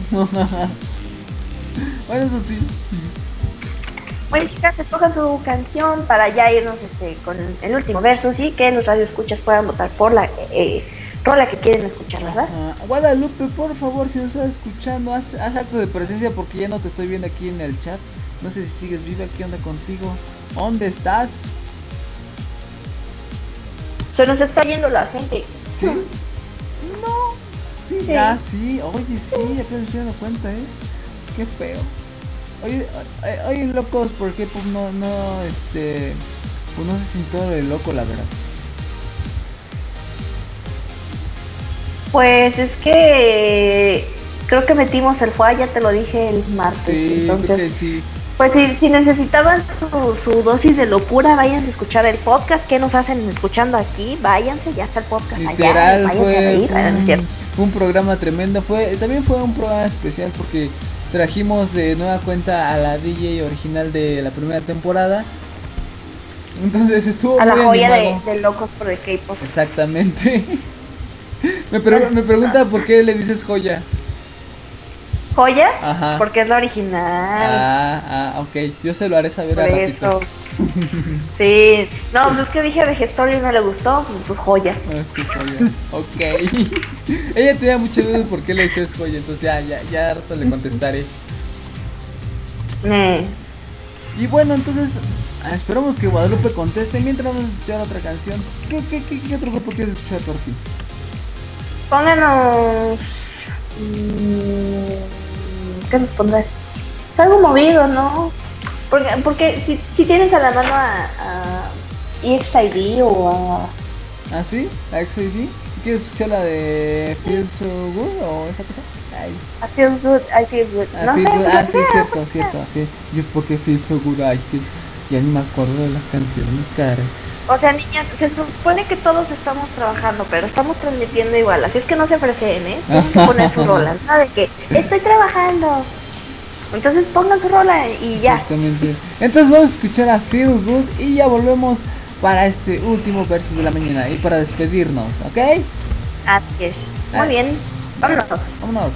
Bueno, eso sí. Bueno, chicas, escojan su canción para ya irnos este, con el último versus y que los radioescuchas puedan votar por la eh, rola que quieren escuchar, ¿verdad? Ah, Guadalupe, por favor, si nos estás escuchando, haz, haz acto de presencia porque ya no te estoy viendo aquí en el chat. No sé si sigues viva, ¿qué onda contigo? ¿Dónde estás? Se nos está yendo la gente. ¿Sí? No. Sí, Sí. ah, sí. Oye, sí, ya me estoy dando cuenta, ¿eh? Qué feo. Oye, oye, oye, locos, ¿por qué pues no, no, este, pues no se sintió de loco, la verdad? Pues es que creo que metimos el fue, ya te lo dije el martes. Sí, entonces, creo que sí. pues si, si necesitaban su, su dosis de locura, váyanse a escuchar el podcast. ¿Qué nos hacen escuchando aquí? Váyanse, ya está el podcast Literal, allá. Váyanse a fue, reír. fue Ah, no es un, cierto. fue un programa tremendo. Fue También fue un programa especial porque trajimos de nueva cuenta a la D J original de la primera temporada. Entonces estuvo A la muy joya de, animado. de locos por el K-pop. Exactamente. me, pre- me pregunta por qué le dices joya. ¿Joya? Ajá. Porque es la original. Ah, ah, ok. Yo se lo haré saber por a ratito. eso. Sí. No, pues es que dije de Gestorio y no le gustó, pues joya. Ah, sí, joya. Ok. Ella tenía mucha duda de por qué le decías joya, entonces ya, ya, ya a rato le contestaré. Eh, Y bueno, entonces ah, esperamos que Guadalupe conteste mientras vamos a escuchar otra canción. ¿Qué, qué, qué, qué otro grupo quieres escuchar por ti? Pónganos. mm, ¿Qué nos pondrás? Es algo movido, ¿no? Porque, porque si, si tienes a la mano a, a E X I D o a. ¿Ah, sí? ¿A X I D? ¿Quieres escuchar la de Feel So Good o esa cosa? Ay, I feel good, I feel good. ah, No Feel sé, Good. lo Ah, que sí, sea. cierto, cierto. Sí. Yo porque Feel So Good, ay, que ya ni me acuerdo de las canciones, caray. O sea, niñas, se supone que todos estamos trabajando, pero estamos transmitiendo igual. Así es que no se ofrecen, ¿eh? Tienen que poner su rola. ¿No? De que estoy trabajando. Entonces pongan su rola y ya. Exactamente. Entonces vamos a escuchar a Feel Good y ya volvemos para este último verso de la mañana y para despedirnos, ¿ok? Así es. Muy Ah. bien. Vámonos. Vámonos.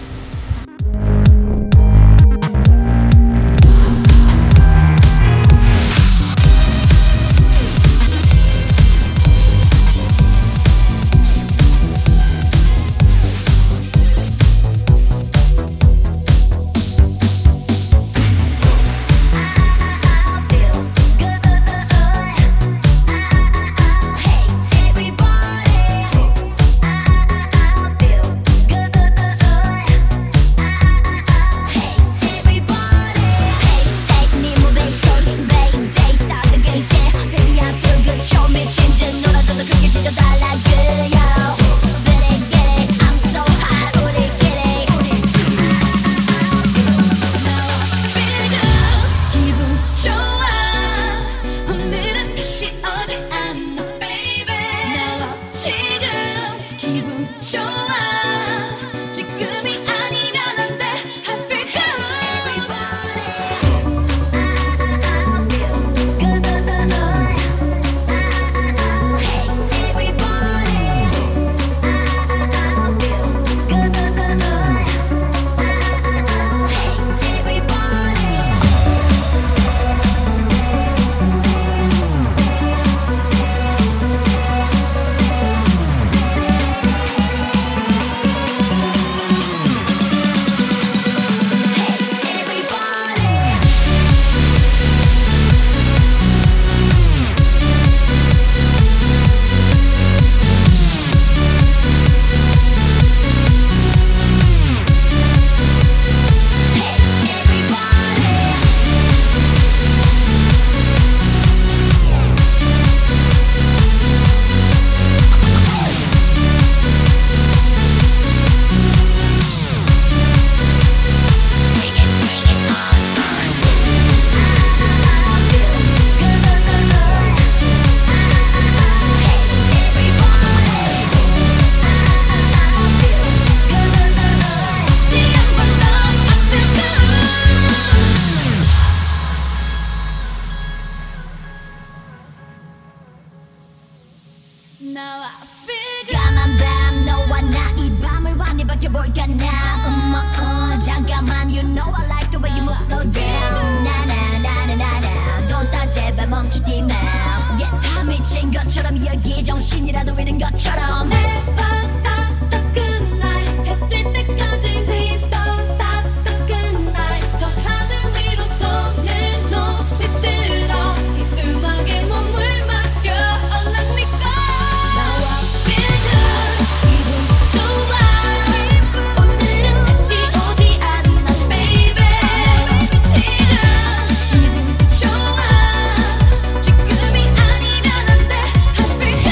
Everybody, I feel good. 열기의 정신이라도 잃은 것처럼 Never stop the good night 해 뜰 때까지 Please don't stop the good night 저 하늘 위로 손을 높이 들어 이 음악에 몸을 맡겨 All let me go Now I feel good 기분 좋아 오늘은 다시 오지 않아 baby 지금 기분 좋아 지금이 아니면 안 돼 I feel good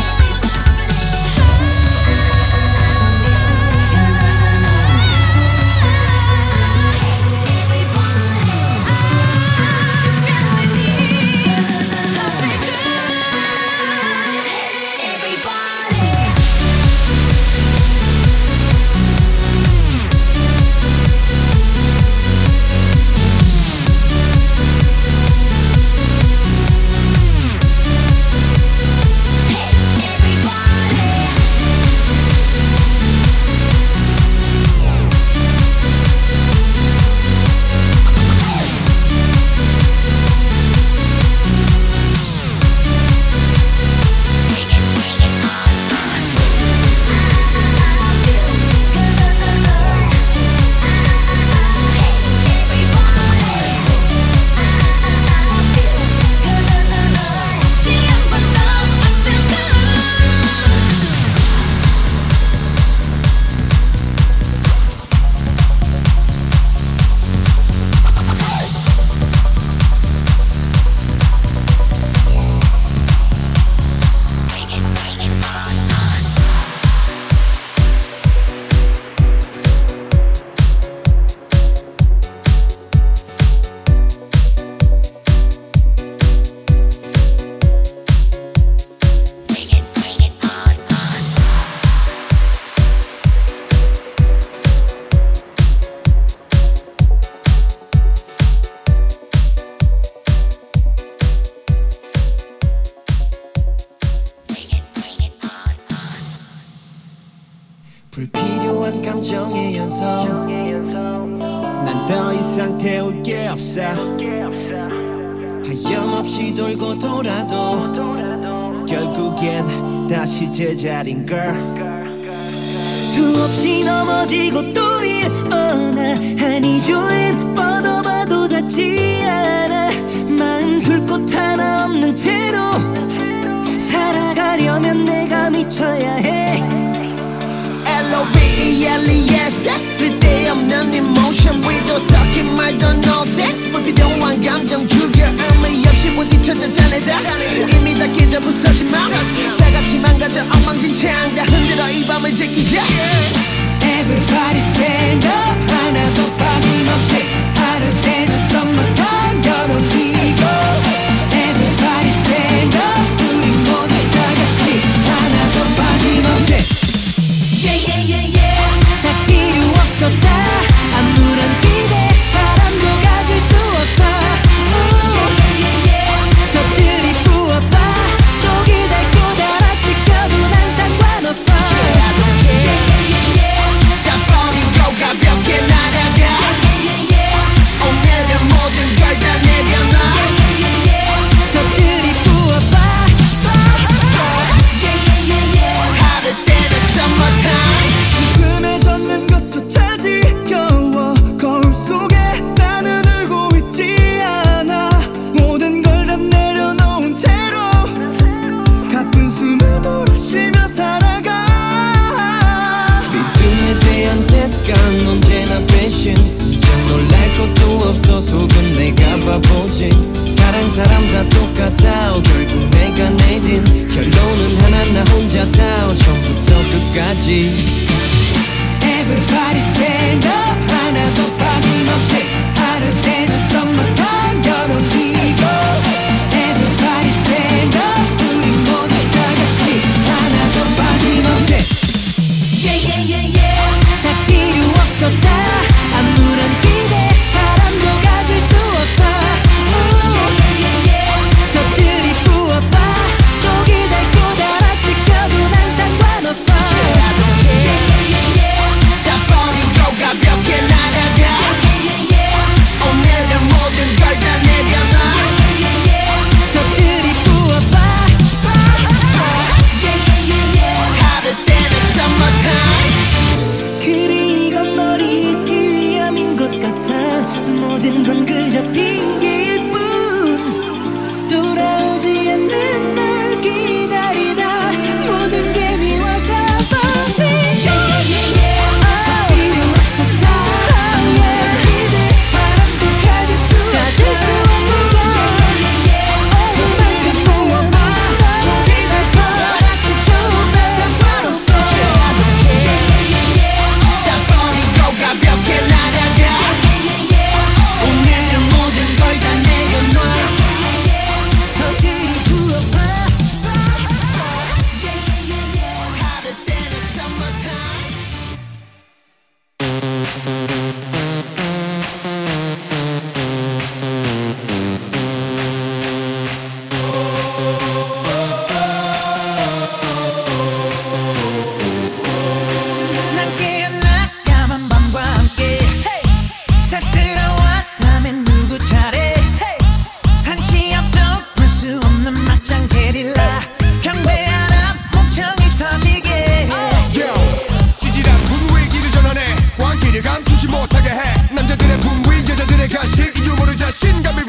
불필요한 감정의 연속 난 더 이상 태울 게 없어 하염없이 돌고 돌아도 결국엔 다시 제자리인걸 수없이 넘어지고 또 일어나 한이 좋은 뻗어봐도 닿지 않아 마음 둘 곳 하나 없는 채로 살아가려면 내가 미쳐야 해 L O V E L E S 쓸데없는 emotion 위도 섞인 말도 no thanks 불필요한 감정 죽여 의미 없이 부딪혀져 자네다 이미 다 깨져 부서진 맘 다같이 망가져 엉망진창 다 흔들어 이 밤을 지키자 Everybody stand up 하나도 빠짐없이 하루때는 summertime 여름이고 Everybody stand up 우리 모두 다같이 하나도 빠짐없이 Yeah yeah yeah yeah 다 필요 없어 다 아무런 기대 바람도 가질 수 없어 Yeah yeah yeah yeah 더 들이부어봐 속이 닳고 달아 지켜도 난 상관없어 Yeah yeah yeah yeah 다 버리고 가볍게 날아가 Yeah yeah yeah 오늘은 모든 걸 다 내려놔 yeah yeah yeah 더 들이부어봐 Yeah yeah yeah yeah 하루 때는 summertime 지금에 젖는 것조차 지겨워 거울 속에 나는 울고 있지 않아 모든 걸 다 내려놓은 채로 가쁜 숨을 몰아쉬며 살아가 믿음에 대한 대가는 언제나 배신 이젠 놀랄 것도 없어 속은 내가 바보지 사랑 사람 다 똑같아 결국 내가 내린 결론은 하나 나 혼자다 처음부터 끝까지 Everybody stand up 하나도 빠짐없이 하루 때는 summertime 여름이고 Everybody stand up 우리 모두 다같이 하나도 빠짐없이 Yeah yeah yeah yeah 다 필요 없어 다 아무런 기대 바람도 가질 수 없어 Yeah yeah yeah yeah 더 들이부어봐 속이 닳고 달아 지켜도 난 상관없어 Yeah yeah yeah yeah 다 버리고 가볍게 날아가 Yeah yeah yeah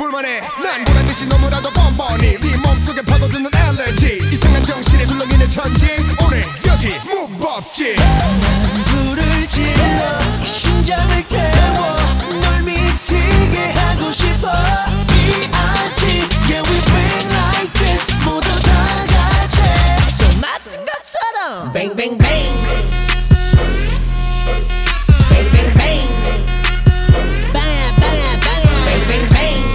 불만해 난 보란듯이 너무나도 뻔뻔히 네 몸속에 파고드는 엘레지 이상한 정신에 술렁이는 천지 오늘 여기 무법지 난 불을 질러 심장을 태워 널 미치게 하고 싶어 비아지 Yeah we bring like this 모두 다 같이 손 맞은 것처럼 Bang bang bang Bang bang bang Bang bang bang Bang bang bang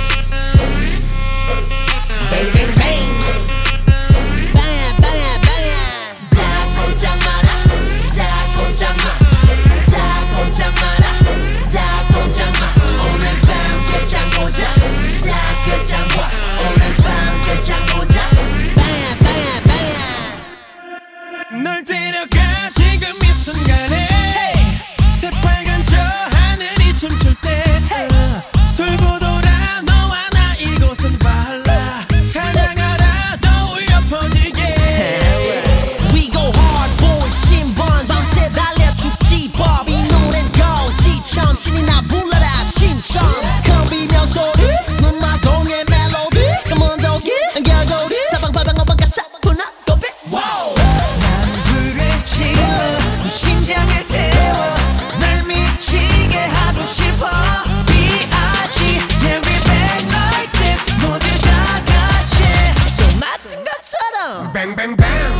Bang bang bang Bang bang bang 다 꼼짝 마라 다 꼼짝 마 다 꼼짝 마라 다 꼼짝 마 오늘 밤 끝장 보자 다 끝장 봐 오늘 밤 끝장 보자 Bang bang bang 널 데려가 지금 이 순간에 새빨간 저 하늘이 춤출 때 돌고 돌아 너와 나 이곳은 발라 찬양하라 떠올려 퍼지게 We go hard boy 신번 밤새 달려 죽지 법 이 노래는 거지처럼 신이 나 불러라 신청 컴비명 소리 눈마송의 멜로디 Come on doggy 결국이 사방팔방 어방가 사뿐한 커피 Wow 난 불을 질러 심장을 태워 날 미치게 하고 싶어 비아지 Yeah we bang like this 모두 다 같이 손 맞은 것처럼 Bang bang bang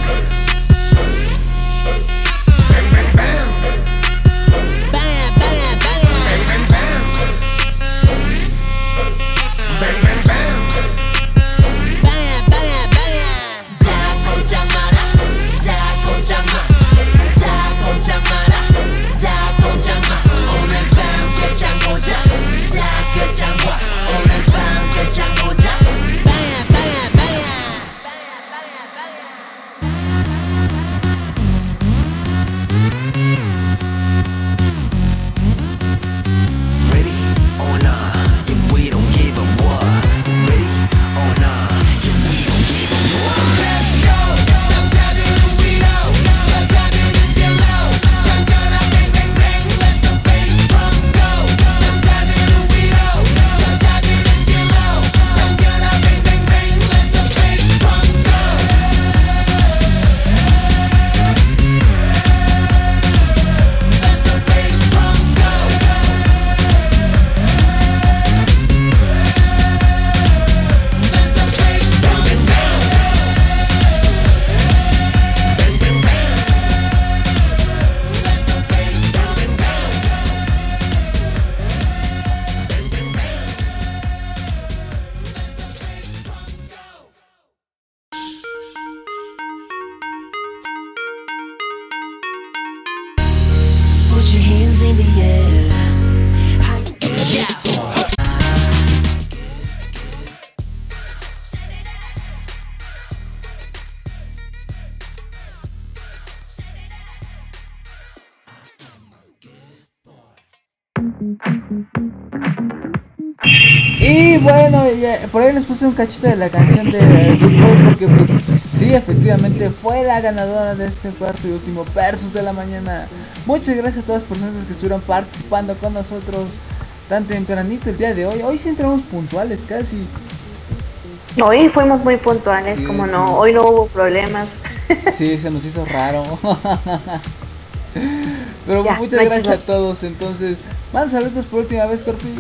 Bang bang bang Bang bang bang Bang bang bang Bang bang bang Bang bang bang 다 꼼짝 마라 다 꼼짝 마 다 꼼짝 마라 다 꼼짝 마 오늘 밤 끝장 보자 다 끝장 봐 오늘 밤 끝장 보자 Bang bang bang Ready or not, yeah, we don't give a what. Ready or not, yeah, we don't give a what. Let's go. 남자들은 위로, 여자들은 below. 강렬한 bang bang bang, let the bass drum go. 남자들은 위로, 여자들은 below. 강렬한 bang bang bang, let the bass drum go. Let the bass drum go. Put your hands in the air. Yeah. Y bueno, ya, por ahí les puse un cachito de la canción de Good Boy porque pues sí, efectivamente fue la ganadora de este cuarto y último Versus de la mañana. Muchas gracias a todas las personas que estuvieron participando con nosotros tan tempranito el día de hoy. Hoy sí entramos puntuales casi. Hoy fuimos muy puntuales, Sí, como sí. no, hoy no hubo problemas. Sí, se nos hizo raro. Pero Ya, muchas no hay gracias a chiste. todos. Entonces, más saludos por última vez, Corpi.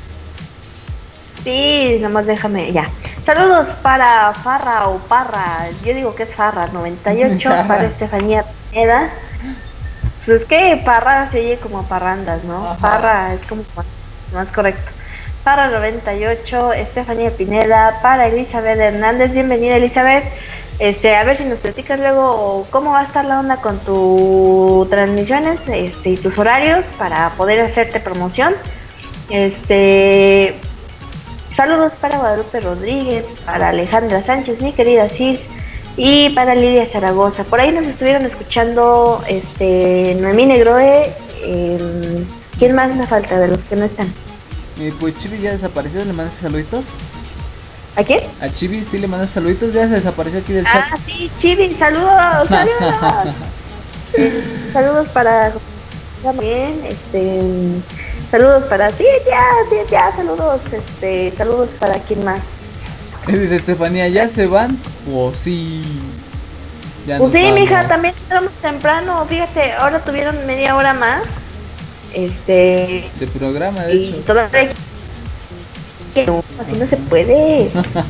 Sí, nomás déjame, ya. Saludos para Farra o Parra, yo digo que es Farra, noventa y ocho, para Estefanía Pineda. Pues es que Parra se oye como parrandas, ¿no? Ajá. Farra es como más, más correcto. Farra noventa y ocho, Estefanía Pineda, para Elizabeth Hernández, bienvenida Elizabeth. Este, a ver si nos platicas luego cómo va a estar la onda con tus transmisiones, este, y tus horarios para poder hacerte promoción. Este, saludos para Guadalupe Rodríguez, para Alejandra Sánchez, mi querida Cis, y para Lidia Zaragoza. Por ahí nos estuvieron escuchando, este, Noemí Negroe. Eh, ¿Quién más me falta de los que no están? Eh, pues Chibi ya desapareció, le mandaste saluditos. ¿A quién? A Chibi sí le mandaste saluditos, ya se desapareció aquí del chat. Ah, sí, Chibi, saludos, saludos. Eh, saludos para también, este, Saludos para Cintia, Cintia, saludos, este, saludos para quien más. Dice Estefanía, ¿ya se van? ¿O sí? Ya Pues nos sí, vamos. mija, también entramos temprano, fíjate, ahora tuvieron media hora más. Este, De programa, de y hecho. todavía que no, así no se puede.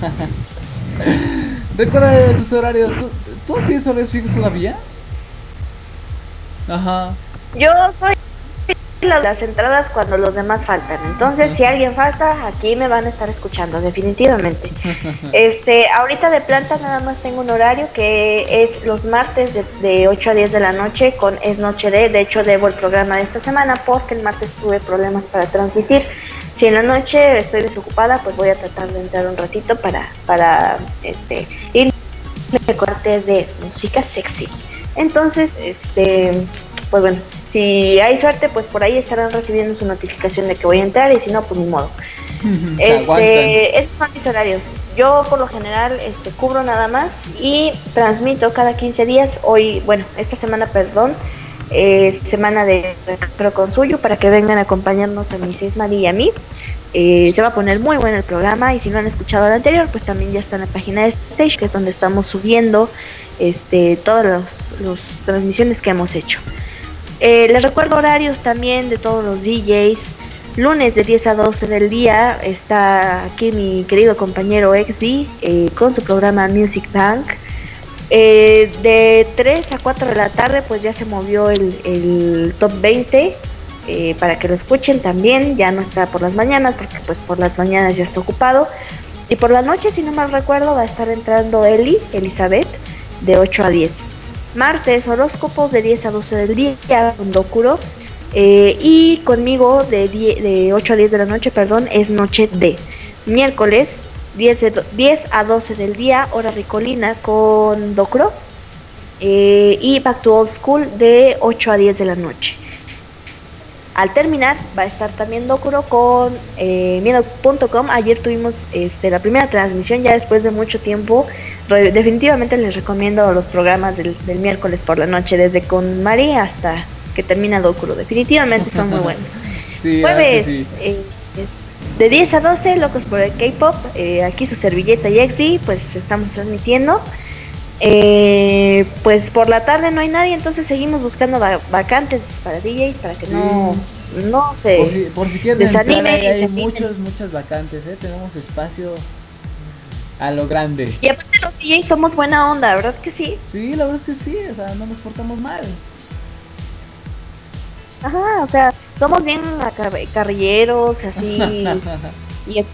Recuerda de tus horarios. ¿Tú, ¿Tú tienes horarios fijos todavía? Ajá. Yo soy la de las entradas cuando los demás faltan. Entonces, si alguien falta, aquí me van a estar escuchando, definitivamente. Este, ahorita de planta nada más tengo un horario que es los martes de, de ocho a diez de la noche con Es Noche de. De hecho, debo el programa de esta semana porque el martes tuve problemas para transmitir. Si en la noche estoy desocupada, pues voy a tratar de entrar un ratito para, para este, ir de cortes de música sexy. Entonces, este, pues bueno, si hay suerte, pues por ahí estarán recibiendo su notificación de que voy a entrar y si no, pues ni modo. Se aguantan. Este, esos son mis horarios. Yo por lo general este, cubro nada más y transmito cada quince días. Hoy, bueno, esta semana, perdón, eh, semana de Recreo con Suyo para que vengan a acompañarnos a mi Sismari y a mí. Eh, se va a poner muy bueno el programa y si no han escuchado el anterior, pues también ya está en la página de Stage, que es donde estamos subiendo este, todas las transmisiones que hemos hecho. Eh, les recuerdo horarios también de todos los D Js. Lunes de diez a doce del día está aquí mi querido compañero X D eh, con su programa Music Bank. Eh, de tres a cuatro de la tarde pues ya se movió el, el top veinte eh, para que lo escuchen también. Ya no está por las mañanas porque pues por las mañanas ya está ocupado. Y por la noche, si no mal recuerdo, va a estar entrando Eli, Elizabeth, de ocho a diez. Martes, horóscopos de diez a doce del día con Dokuro. Eh, y conmigo de, diez, de ocho a diez de la noche, perdón, es Noche de. Miércoles, diez, de, diez a doce del día, hora ricolina con Dokuro. Eh, y Back to Old School de ocho a diez de la noche. Al terminar va a estar también Dokuro con eh, miedo punto com. Ayer tuvimos este, la primera transmisión ya después de mucho tiempo. Re- definitivamente les recomiendo los programas del, del miércoles por la noche, desde con Mari hasta que termina Dokuro. Definitivamente son muy buenos. Sí, Jueves, sí. eh, de diez a doce, Locos por el K-Pop. Eh, aquí su servilleta y X D, pues estamos transmitiendo. Eh, pues por la tarde no hay nadie, entonces seguimos buscando va- vacantes para D Js para que Sí. no, no se Por si, por si quieren entrar, desanime ahí y hay se anime. muchos, muchas vacantes, ¿eh? Tenemos espacio a lo grande. Y aparte los D Js somos buena onda, ¿verdad que sí? Sí, la verdad es que sí, o sea, no nos portamos mal. Ajá, o sea, somos bien acar- carrilleros, así. y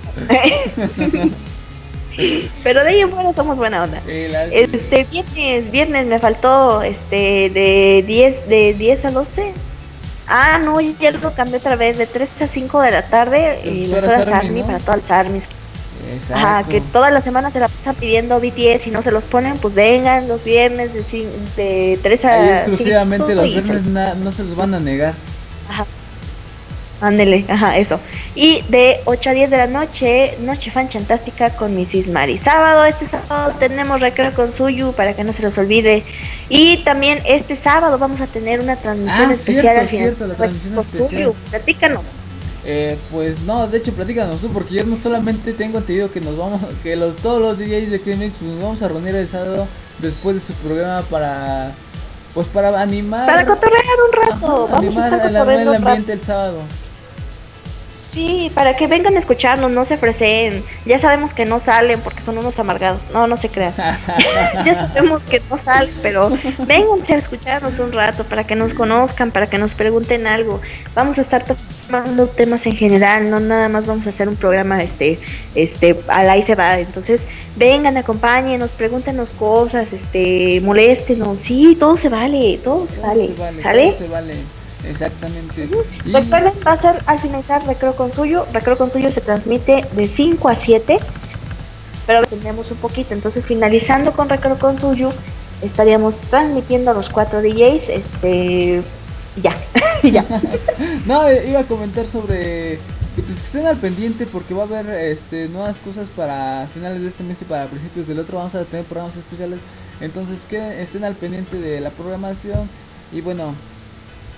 Pero de ahí en fuera somos buena onda. Sí, la- Este, viernes, viernes me faltó, este, de diez, de diez a doce. Ah, no, ya lo cambié otra vez, de tres a cinco de la tarde, y Pues las horas horas Army, Army ¿no? para todas las Armies. Exacto. Ajá, que todas las semanas se la pasan pidiendo B T S y no se los ponen, pues vengan los viernes de, cin- de tres a Ahí exclusivamente cinco los y viernes se- na- no se los van a negar. Ajá. Ándele, ajá, eso. Y de ocho a diez de la noche, Noche Fantástica con Missus Mari. Sábado, este sábado tenemos Recreo con Suyu para que no se los olvide. Y también este sábado vamos a tener una transmisión Ah, especial cierto, al final. cierto, la transmisión Con especial. Suyu, platícanos. Eh, pues no, de hecho platícanos tú, porque yo no solamente tengo entendido que nos vamos, que los todos los D Js de Climax pues, nos vamos a reunir el sábado después de su programa para, pues para animar, Para cotorrear un rato. ajá, Vamos a animar estar el, el cotorreando un rato. ambiente el sábado. Sí, para que vengan a escucharnos, no se ofrecen. Ya sabemos que no salen porque son unos amargados. No, no se crean. Ya sabemos que no salen, pero vénganse a escucharnos un rato para que nos conozcan, para que nos pregunten algo. Vamos a estar tomando temas en general, no nada más vamos a hacer un programa este, este, al ahí se va. Entonces, vengan, acompáñenos, pregúntenos cosas, este, moléstenos. Sí, todo se vale, todo se Todo vale. se vale, ¿Sale? todo se vale, exactamente. Y- Recuerden, va a ser al finalizar Recreo con Suyo. Recreo con Suyo se transmite de cinco a siete, pero tenemos un poquito. Entonces, finalizando con Recreo con Suyo, estaríamos transmitiendo a los cuatro D Js. Este, ya, ya. No, eh, iba a comentar sobre que, pues, que estén al pendiente porque va a haber este nuevas cosas para finales de este mes y para principios del otro. Vamos a tener programas especiales, entonces que estén al pendiente de la programación. Y bueno,